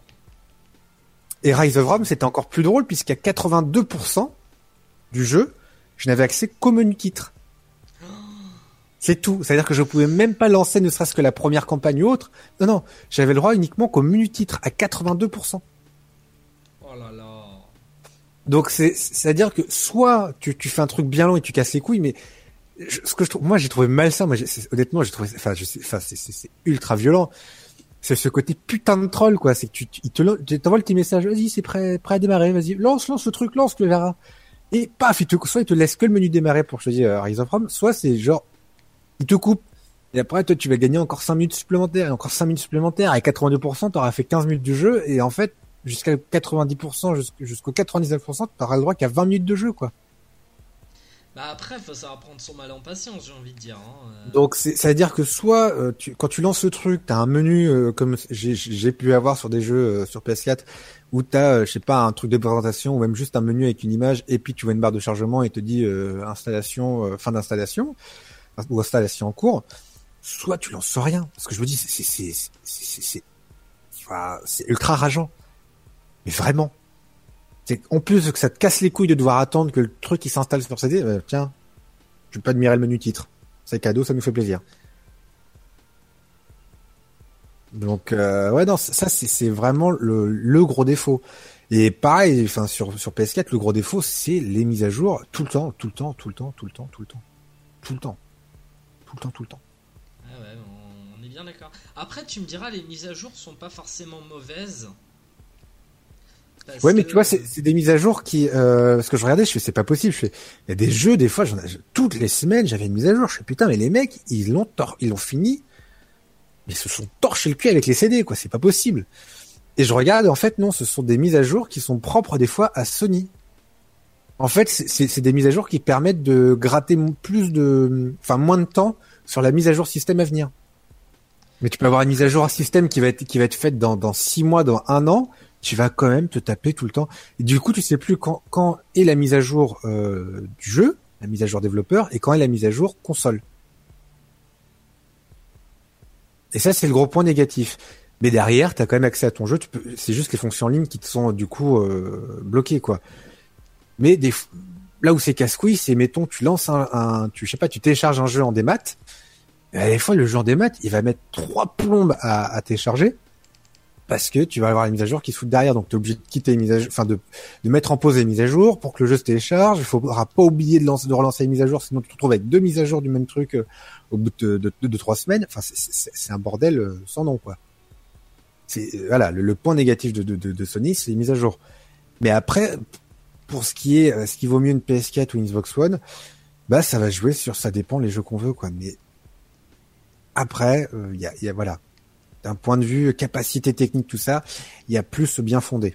Et Rise of Rome, c'était encore plus drôle, puisqu'à quatre-vingt-deux pour cent du jeu, je n'avais accès qu'au menu titre. C'est tout. C'est-à-dire que je pouvais même pas lancer ne serait-ce que la première campagne ou autre. Non, non. J'avais le droit uniquement qu'au menu titre, à quatre-vingt-deux pour cent. Oh là là. Donc, c'est, c'est-à-dire que soit tu, tu fais un truc bien long et tu casses les couilles, mais je, ce que je trouve, moi, j'ai trouvé malsain. Moi, j'ai, honnêtement, j'ai trouvé, enfin, je sais, enfin, c'est, c'est, c'est ultra violent. C'est ce côté putain de troll, quoi. C'est que tu, tu, il te, tu t'envoies le petit message. Vas-y, c'est prêt, prêt à démarrer. Vas-y, lance, lance le truc, lance, tu le verras. Et paf, il te, soit il te laisse que le menu démarrer pour choisir euh, Rise of Rome, soit c'est genre, il te coupe. Et après, toi, tu vas gagner encore cinq minutes supplémentaires, et encore cinq minutes supplémentaires. Et quatre-vingt-deux pour cent, t'auras fait quinze minutes du jeu. Et en fait, jusqu'à quatre-vingt-dix pour cent, jusqu'au quatre-vingt-dix-neuf pour cent, t'auras le droit qu'à vingt minutes de jeu, quoi. Bah après, faut savoir prendre son mal en patience, j'ai envie de dire. Hein. Euh... Donc, c'est, ça veut dire que soit, euh, tu, quand tu lances le truc, t'as un menu, euh, comme j'ai, j'ai pu avoir sur des jeux euh, sur P S quatre, où t'as, euh, je sais pas, un truc de présentation, ou même juste un menu avec une image, et puis tu vois une barre de chargement et te dit euh, installation, euh, fin d'installation, ou installation en cours. Soit tu lances rien, parce que je me dis c'est c'est c'est c'est c'est, c'est, enfin, c'est ultra rageant, mais vraiment. C'est en plus que ça te casse les couilles de devoir attendre que le truc il s'installe sur C D. Euh, tiens, je peux pas admirer le menu titre, c'est cadeau, ça nous fait plaisir. Donc euh, ouais non ça c'est c'est vraiment le le gros défaut. Et pareil, enfin sur sur P S quatre le gros défaut c'est les mises à jour tout le temps, tout le temps, tout le temps, tout le temps, tout le temps, tout le temps, tout le temps, tout le temps. Ah ouais, on est bien d'accord. Après, tu me diras, les mises à jour sont pas forcément mauvaises. Ouais, mais que... tu vois, c'est, c'est des mises à jour qui, euh, parce que je regardais, je fais, c'est pas possible. Je fais, il y a des jeux, des fois, j'en ai, toutes les semaines, j'avais une mise à jour. Je fais, putain, mais les mecs, ils l'ont, tor- ils l'ont fini. ils se sont torchés le cul avec les C D, quoi. C'est pas possible. Et je regarde, en fait, non, ce sont des mises à jour qui sont propres des fois à Sony. En fait, c'est, c'est, c'est des mises à jour qui permettent de gratter plus de, enfin, moins de temps sur la mise à jour système à venir. Mais tu peux avoir une mise à jour système qui va être, qui va être faite dans, dans six mois, dans un an. Tu vas quand même te taper tout le temps. Et du coup, tu sais plus quand, quand est la mise à jour, euh, du jeu, la mise à jour développeur, et quand est la mise à jour console. Et ça, c'est le gros point négatif. Mais derrière, t'as quand même accès à ton jeu. Tu peux, c'est juste les fonctions en ligne qui te sont du coup euh, bloquées, quoi. Mais des, là où c'est casse-couille, c'est mettons, tu lances un, un, tu je sais pas, tu télécharges un jeu en démat. Et à la fois, le jeu en démat, il va mettre trois plombes à, à télécharger parce que tu vas avoir une mise à jour qui se fout derrière. Donc, t'es obligé de quitter les mises à jour, enfin de de mettre en pause les mises à jour pour que le jeu se télécharge. Il faudra pas oublier de lancer, de relancer les mises à jour, sinon tu te retrouves avec deux mises à jour du même truc euh, au bout de, de, de, de trois semaines. Enfin, c'est, c'est, c'est un bordel euh, sans nom, quoi. C'est voilà le, le point négatif de, de, de, de Sony, c'est les mises à jour. Mais après, pour ce qui est, ce qui vaut mieux une P S quatre ou une Xbox One, bah ça va jouer sur, ça dépend les jeux qu'on veut, quoi. Mais après, il euh, y, a, y a voilà, d'un point de vue capacité technique, tout ça, il y a plus bien fondé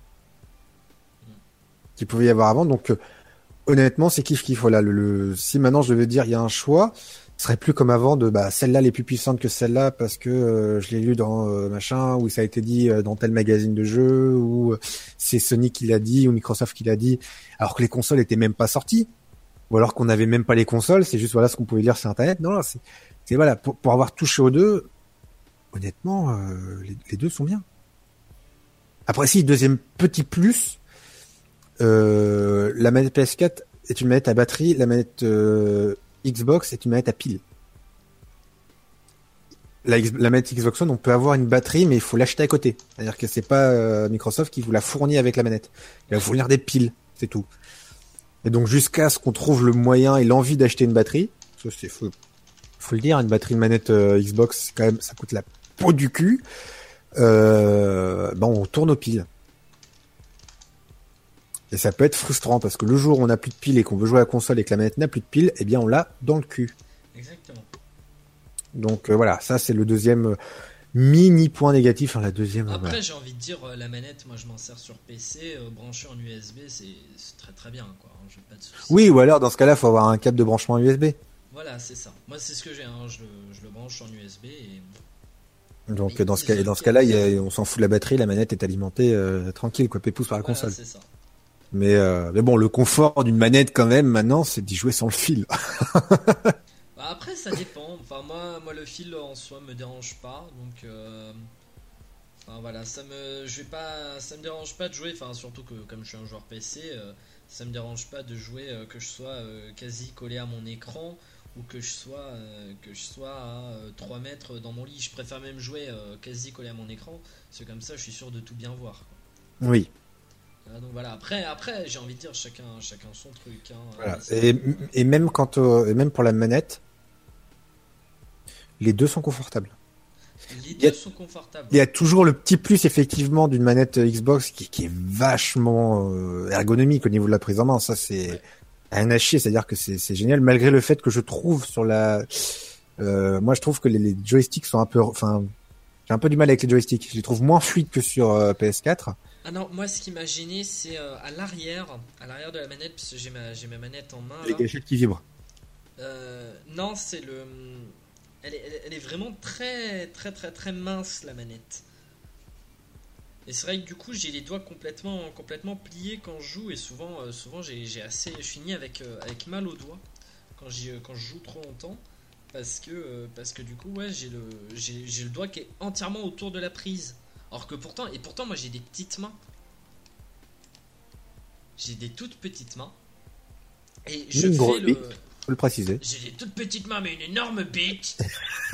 qu'il pouvait y avoir avant. Donc euh, honnêtement, c'est kiff kiff. Voilà, le, le si maintenant je devais dire il y a un choix, ce serait plus comme avant de bah celle-là elle est plus puissante que celle-là parce que euh, je l'ai lu dans euh, machin ou ça a été dit euh, dans tel magazine de jeu ou euh, c'est Sony qui l'a dit ou Microsoft qui l'a dit alors que les consoles étaient même pas sorties ou alors qu'on n'avait même pas les consoles, c'est juste voilà ce qu'on pouvait lire sur internet. Non, non c'est, c'est voilà pour, pour avoir touché aux deux, honnêtement euh, les, les deux sont bien. Après si deuxième petit plus, euh, la manette P S quatre est une manette à batterie, la manette euh, Xbox est une manette à pile. La, la manette Xbox One, on peut avoir une batterie, mais il faut l'acheter à côté. C'est-à-dire que c'est pas euh, Microsoft qui vous la fournit avec la manette. Il va vous fournir des piles, c'est tout. Et donc jusqu'à ce qu'on trouve le moyen et l'envie d'acheter une batterie, ça c'est faut, faut le dire, une batterie de manette euh, Xbox, c'est quand même, ça coûte la peau du cul. Euh, ben on tourne aux piles. Et ça peut être frustrant parce que le jour où on n'a plus de piles et qu'on veut jouer à la console et que la manette n'a plus de piles, eh bien on l'a dans le cul. Exactement. Donc euh, voilà, ça c'est le deuxième mini point négatif. Hein, la deuxième. Après, voilà. j'ai envie de dire, euh, la manette, moi je m'en sers sur P C, euh, branché en U S B, c'est, c'est très très bien, quoi. Hein, j'ai pas de soucis. Oui, ou alors dans ce cas-là, il faut avoir un câble de branchement U S B. Voilà, c'est ça. Moi, c'est ce que j'ai. Hein. Je, le, je le branche en U S B et. Donc et dans ce cas, et dans ce cas-là, il y a, on s'en fout de la batterie, la manette est alimentée euh, tranquille, quoi, pépouze par la Voilà, console. c'est ça. Mais, euh, mais bon, le confort d'une manette quand même maintenant, c'est d'y jouer sans le fil. Bah, après, ça dépend. Enfin, moi, moi, le fil en soi me dérange pas, donc. Euh... Enfin voilà, ça me, je vais pas, ça me dérange pas de jouer. Enfin, surtout que comme je suis un joueur P C, euh, ça me dérange pas de jouer euh, que je sois euh, quasi collé à mon écran ou que je sois, euh, que je sois à euh, trois mètres dans mon lit. Je préfère même jouer euh, quasi collé à mon écran, parce que comme ça, je suis sûr de tout bien voir, quoi. Oui. Ah, donc voilà. Après, après, j'ai envie de dire chacun, chacun son truc. Hein, Voilà. c'est... Et, et même quand, euh, et même pour la manette, les deux sont confortables. Les Il y a- deux sont confortables. Il y a toujours le petit plus effectivement d'une manette Xbox qui, qui est vachement euh, ergonomique au niveau de la prise en main. Ça c'est Ouais. rien à chier, c'est-à-dire que c'est, c'est génial malgré le fait que je trouve sur la, euh, moi je trouve que les, les joysticks sont un peu, enfin j'ai un peu du mal avec les joysticks. Je les trouve moins fluides que sur euh, P S quatre. Ah non, moi, ce qui m'a gêné, c'est euh, à l'arrière, à l'arrière de la manette, parce que j'ai ma, j'ai ma manette en main. Les Là. gâchettes qui vibrent. Euh, non, c'est le. Elle est, elle est- elle est vraiment très, très, très, très mince, la manette. Et c'est vrai que du coup, j'ai les doigts complètement, complètement pliés quand je joue, et souvent, euh, souvent, j'ai, j'ai assez, je finis avec, euh, avec mal aux doigts quand j'y, euh, quand je joue trop longtemps, parce que, euh, parce que du coup, ouais, j'ai le, j'ai, j'ai le doigt qui est entièrement autour de la prise. Alors que pourtant, et pourtant, moi, j'ai des petites mains. J'ai des toutes petites mains. Et je Une fais grosse le. bite. Faut le préciser. J'ai des toutes petites mains, mais une énorme bite.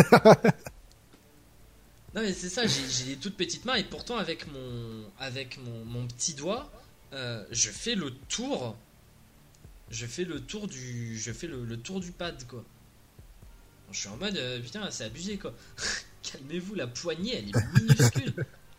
Non, mais c'est ça, j'ai, j'ai des toutes petites mains, et pourtant, avec mon, avec mon, mon petit doigt, euh, je fais le tour. Je fais le tour du. Je fais le, le tour du pad, quoi. Je suis en mode, euh, putain, c'est abusé, quoi. Calmez-vous, la poignée, elle est minuscule.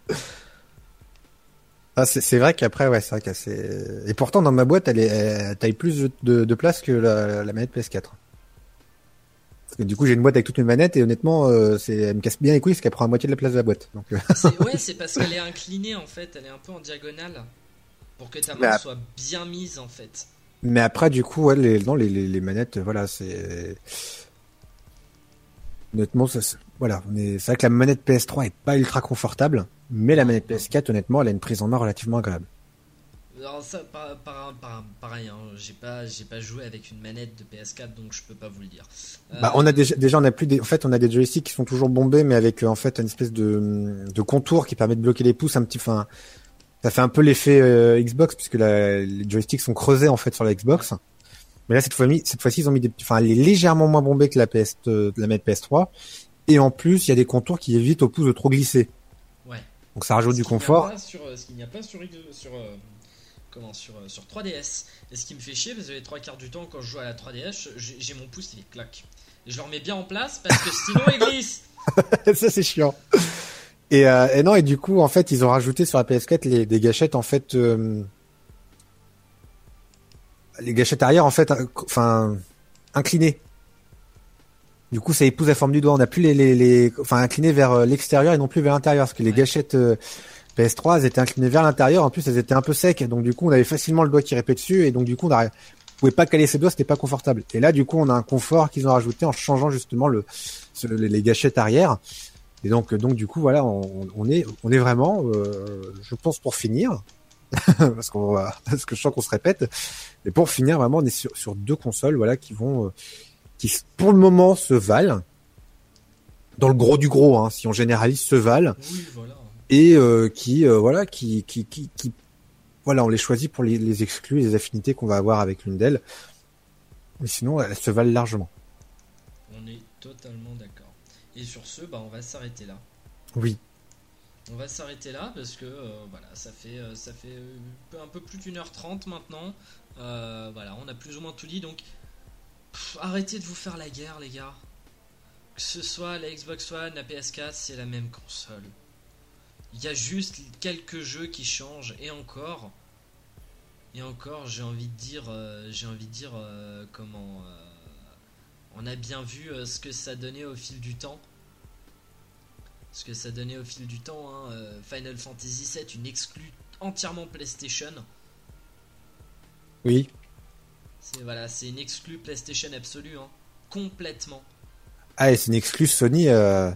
Ah, c'est, c'est vrai qu'après, ouais, c'est vrai qu'elle c'est... Et pourtant, dans ma boîte, elle, est, elle taille plus de, de place que la, la manette P S quatre. Parce que du coup, j'ai une boîte avec toutes mes manettes et honnêtement, euh, c'est, elle me casse bien les couilles parce qu'elle prend la moitié de la place de la boîte. Donc, euh... c'est, ouais, c'est parce qu'elle est inclinée en fait, elle est un peu en diagonale pour que ta main bah, soit bien mise en fait. Mais après, du coup, ouais, les, non, les, les, les manettes, voilà, c'est honnêtement, ça, c'est... voilà, on est... c'est vrai que la manette P S trois est pas ultra confortable, mais la manette P S quatre, honnêtement, elle a une prise en main relativement agréable. Alors ça, par, par, par, pareil, hein, j'ai pas, j'ai pas joué avec une manette de P S quatre, donc je peux pas vous le dire. Euh... Bah, on a déjà, déjà, on a plus des, en fait, on a des joysticks qui sont toujours bombés, mais avec, euh, en fait, une espèce de, de contour qui permet de bloquer les pouces un petit, enfin, ça fait un peu l'effet euh, Xbox puisque la, les joysticks sont creusés en fait sur la Xbox. Mais là, cette fois-ci, cette fois-ci, ils ont mis des, enfin, elle est légèrement moins bombée que la P S, euh, la manette P S trois, et en plus, il y a des contours qui évitent au pouce de trop glisser. Ouais. Donc ça rajoute ce du confort. Sur, ce qu'il n'y a pas sur, sur, euh, comment, sur, sur trois D S. Et ce qui me fait chier, parce que les trois quarts du temps, quand je joue à la trois D S, j'ai, j'ai mon pouce, il claque. Et je le remets bien en place parce que sinon, il glisse. Ça, c'est chiant. Et, euh, et non, et du coup, en fait, ils ont rajouté sur la P S quatre les, des gâchettes, en fait, euh, les gâchettes arrière, en fait, enfin, inclinées. Du coup, ça épouse la forme du doigt. On n'a plus les, les, les, enfin, inclinées vers l'extérieur et non plus vers l'intérieur, parce que les ouais. gâchettes euh, P S trois, elles étaient inclinées vers l'intérieur. En plus, elles étaient un peu secs, donc du coup, on avait facilement le doigt qui répétait dessus, et donc du coup, on ne pouvait pas caler ses doigts, c'était pas confortable. Et là, du coup, on a un confort qu'ils ont rajouté en changeant justement le, les, les gâchettes arrière. Et donc, donc du coup, voilà, on, on est, on est vraiment, euh, je pense, pour finir, parce qu'on va, parce que je sens qu'on se répète, mais pour finir, vraiment, on est sur, sur deux consoles, voilà, qui vont, euh, qui pour le moment se valent, dans le gros du gros, hein, si on généralise, se valent, oui, voilà. et euh, qui, euh, voilà, qui, qui, qui, qui, voilà, on les choisit pour les, les exclus, les affinités qu'on va avoir avec l'une d'elles, mais sinon, elles se valent largement. On est totalement d'accord. Et sur ce, bah, on va s'arrêter là. Oui. On va s'arrêter là parce que euh, voilà, ça fait, euh, ça fait euh, un peu plus d'une heure trente maintenant. Euh, voilà, on a plus ou moins tout dit. Donc, pff, arrêtez de vous faire la guerre, les gars. Que ce soit la Xbox One, la P S quatre, c'est la même console. Il y a juste quelques jeux qui changent. Et encore, et encore, j'ai envie de dire, euh, j'ai envie de dire euh, comment. Euh, on a bien vu euh, ce que ça donnait au fil du temps. Ce que ça donnait au fil du temps, hein. euh, Final Fantasy sept, une exclue entièrement PlayStation. Oui. C'est, voilà, c'est une exclue PlayStation absolue, hein. Complètement. Ah, et c'est une exclue Sony euh,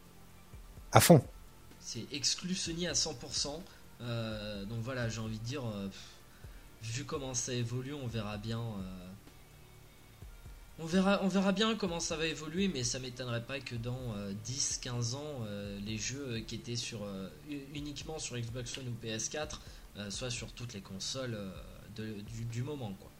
à fond. C'est exclu Sony à cent pour cent. Euh, donc voilà, j'ai envie de dire, euh, vu comment ça évolue, on verra bien. Euh, On verra, on verra bien comment ça va évoluer, mais ça m'étonnerait pas que dans euh, dix à quinze ans, euh, les jeux qui étaient sur, euh, uniquement sur Xbox One ou P S quatre euh, soient sur toutes les consoles euh, de, du, du moment, quoi.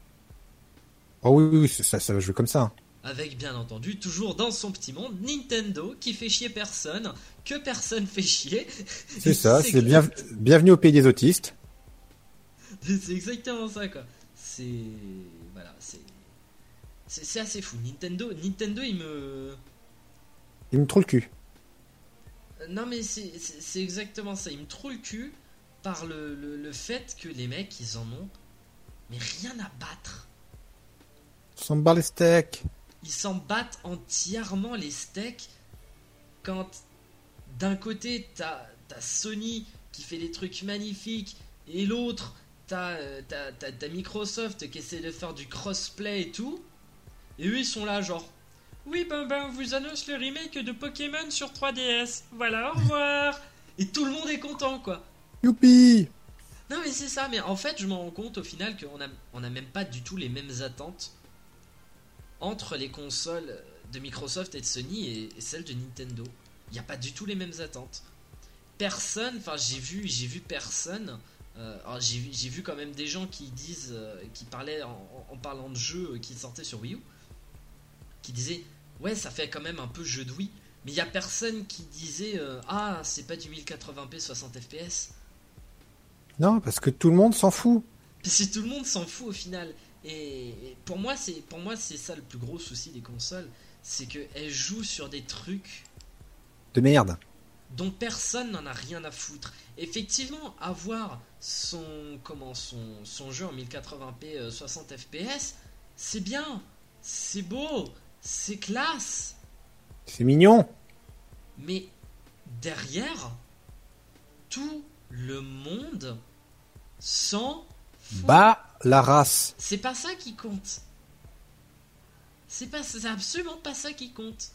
Oh oui, oui, ça, ça va jouer comme ça. Avec bien entendu, toujours dans son petit monde, Nintendo qui fait chier personne, que personne fait chier. C'est ça, c'est, c'est bien, bienvenue au pays des autistes. C'est exactement ça, quoi. C'est. Voilà, c'est. C'est, c'est assez fou. Nintendo, Nintendo, il me... Il me trouve le cul. Non, mais c'est, c'est, c'est exactement ça. Il me trouve le cul par le, le, le fait que les mecs, ils en ont mais rien à battre. Ils s'en battent les steaks. Ils s'en battent entièrement les steaks quand d'un côté, t'as, t'as Sony qui fait des trucs magnifiques et l'autre, t'as, t'as, t'as, t'as Microsoft qui essaie de faire du crossplay et tout. Et eux ils sont là genre oui ben ben on vous annonce le remake de Pokémon sur trois D S. Voilà, au revoir. Et tout le monde est content, quoi. Youpi. Non mais c'est ça, mais en fait je me rends compte au final qu'on a, on a même pas du tout les mêmes attentes entre les consoles de Microsoft et de Sony et, et celles de Nintendo. Il n'y a pas du tout les mêmes attentes. Personne, enfin j'ai vu, j'ai vu personne. Euh, alors j'ai, j'ai vu quand même des gens qui disent, euh, qui parlaient en, en parlant de jeux qui sortaient sur Wii U, qui disaient ouais ça fait quand même un peu jeu de Wii, mais il y a personne qui disait euh, ah c'est pas du mille quatre-vingts p soixante F P S. Non, parce que tout le monde s'en fout. Parce que tout le monde s'en fout au final. Et pour moi c'est pour moi c'est ça le plus gros souci des consoles, c'est que elles jouent sur des trucs de merde dont personne n'en a rien à foutre. Effectivement, avoir son comment son son jeu en mille quatre-vingts p soixante F P S, c'est bien, c'est beau, c'est classe. C'est mignon. Mais derrière, tout le monde s'en fout. Bah, la race. C'est pas ça qui compte. C'est pas, c'est absolument pas ça qui compte.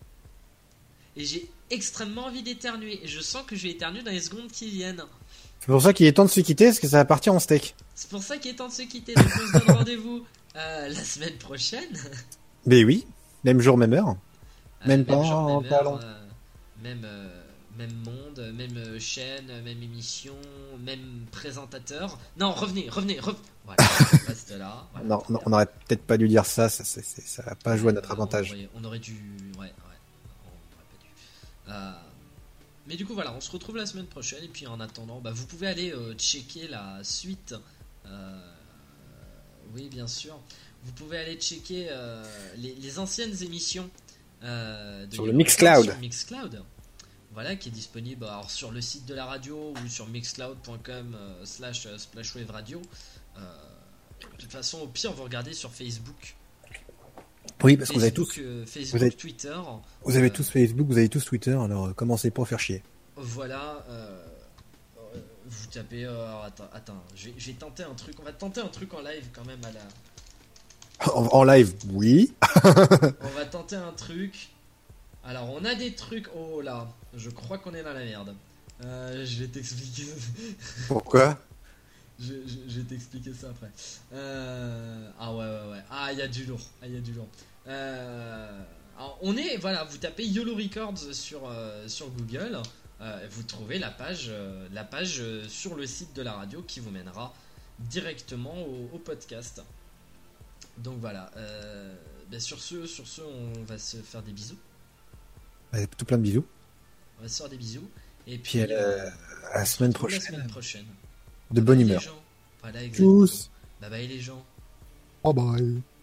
Et j'ai extrêmement envie d'éternuer. Et je sens que je vais éternuer dans les secondes qui viennent. C'est pour ça qu'il est temps de se quitter, parce que ça va partir en steak. C'est pour ça qu'il est temps de se quitter. Donc on se donne rendez-vous euh, la semaine prochaine. Mais oui, même jour, même heure. Même Euh, temps, jour, même pas heure, long. euh, même, euh, même monde, même euh, chaîne, même émission, même présentateur. Non, revenez, revenez, revenez. Voilà, on reste là. Voilà, Non, très non, bien. on aurait peut-être pas dû dire ça, ça, ça, ça, ça va pas jouer à notre Euh, avantage. On, aurait- on aurait dû. Ouais, ouais. On aurait pas dû. Euh, mais du coup, voilà, on se retrouve la semaine prochaine. Et puis en attendant, bah, vous pouvez aller euh, checker la suite. Euh, oui, bien sûr. Vous pouvez aller checker euh, les, les anciennes émissions euh, de Sur le Yellow Mixcloud. Records sur Mixcloud. Voilà, qui est disponible alors, sur le site de la radio ou sur mixcloud point com euh, slash splashwave radio. Euh, de toute façon, au pire, vous regardez sur Facebook. Oui, parce que vous avez Facebook, tous, euh, Facebook, vous avez- Twitter. vous avez euh, tous Facebook, vous avez tous Twitter, alors euh, commencez pas à faire chier. Voilà. euh, euh, vous tapez. euh, alors, attends, attends je, vais, je vais tenter un truc. On va tenter un truc en live quand même à la. En, en live, oui. On va tenter un truc. Alors, on a des trucs. Oh là, je crois qu'on est dans la merde. Euh, je vais t'expliquer. Pourquoi? je, je- je vais t'expliquer ça après. Euh, Ah ouais, ouais, ouais. Ah, il y a du lourd. Ah, il y a du lourd. Euh, alors, on est. Voilà, vous tapez YOLO Records sur, euh, sur Google. euh, vous trouvez la page, euh, la page euh, sur le site de la radio qui vous mènera directement au, au podcast. Donc voilà. Euh, ben, sur ce, sur ce, on va se faire des bisous. Ouais, tout plein de bisous. On va se faire des bisous. Et puis, Puis à la, euh, à la on se semaine retrouve la prochaine, semaine prochaine. de bonne Bye humeur. les gens. Voilà, exactement. Tous. Bye bye les gens. Bye bye.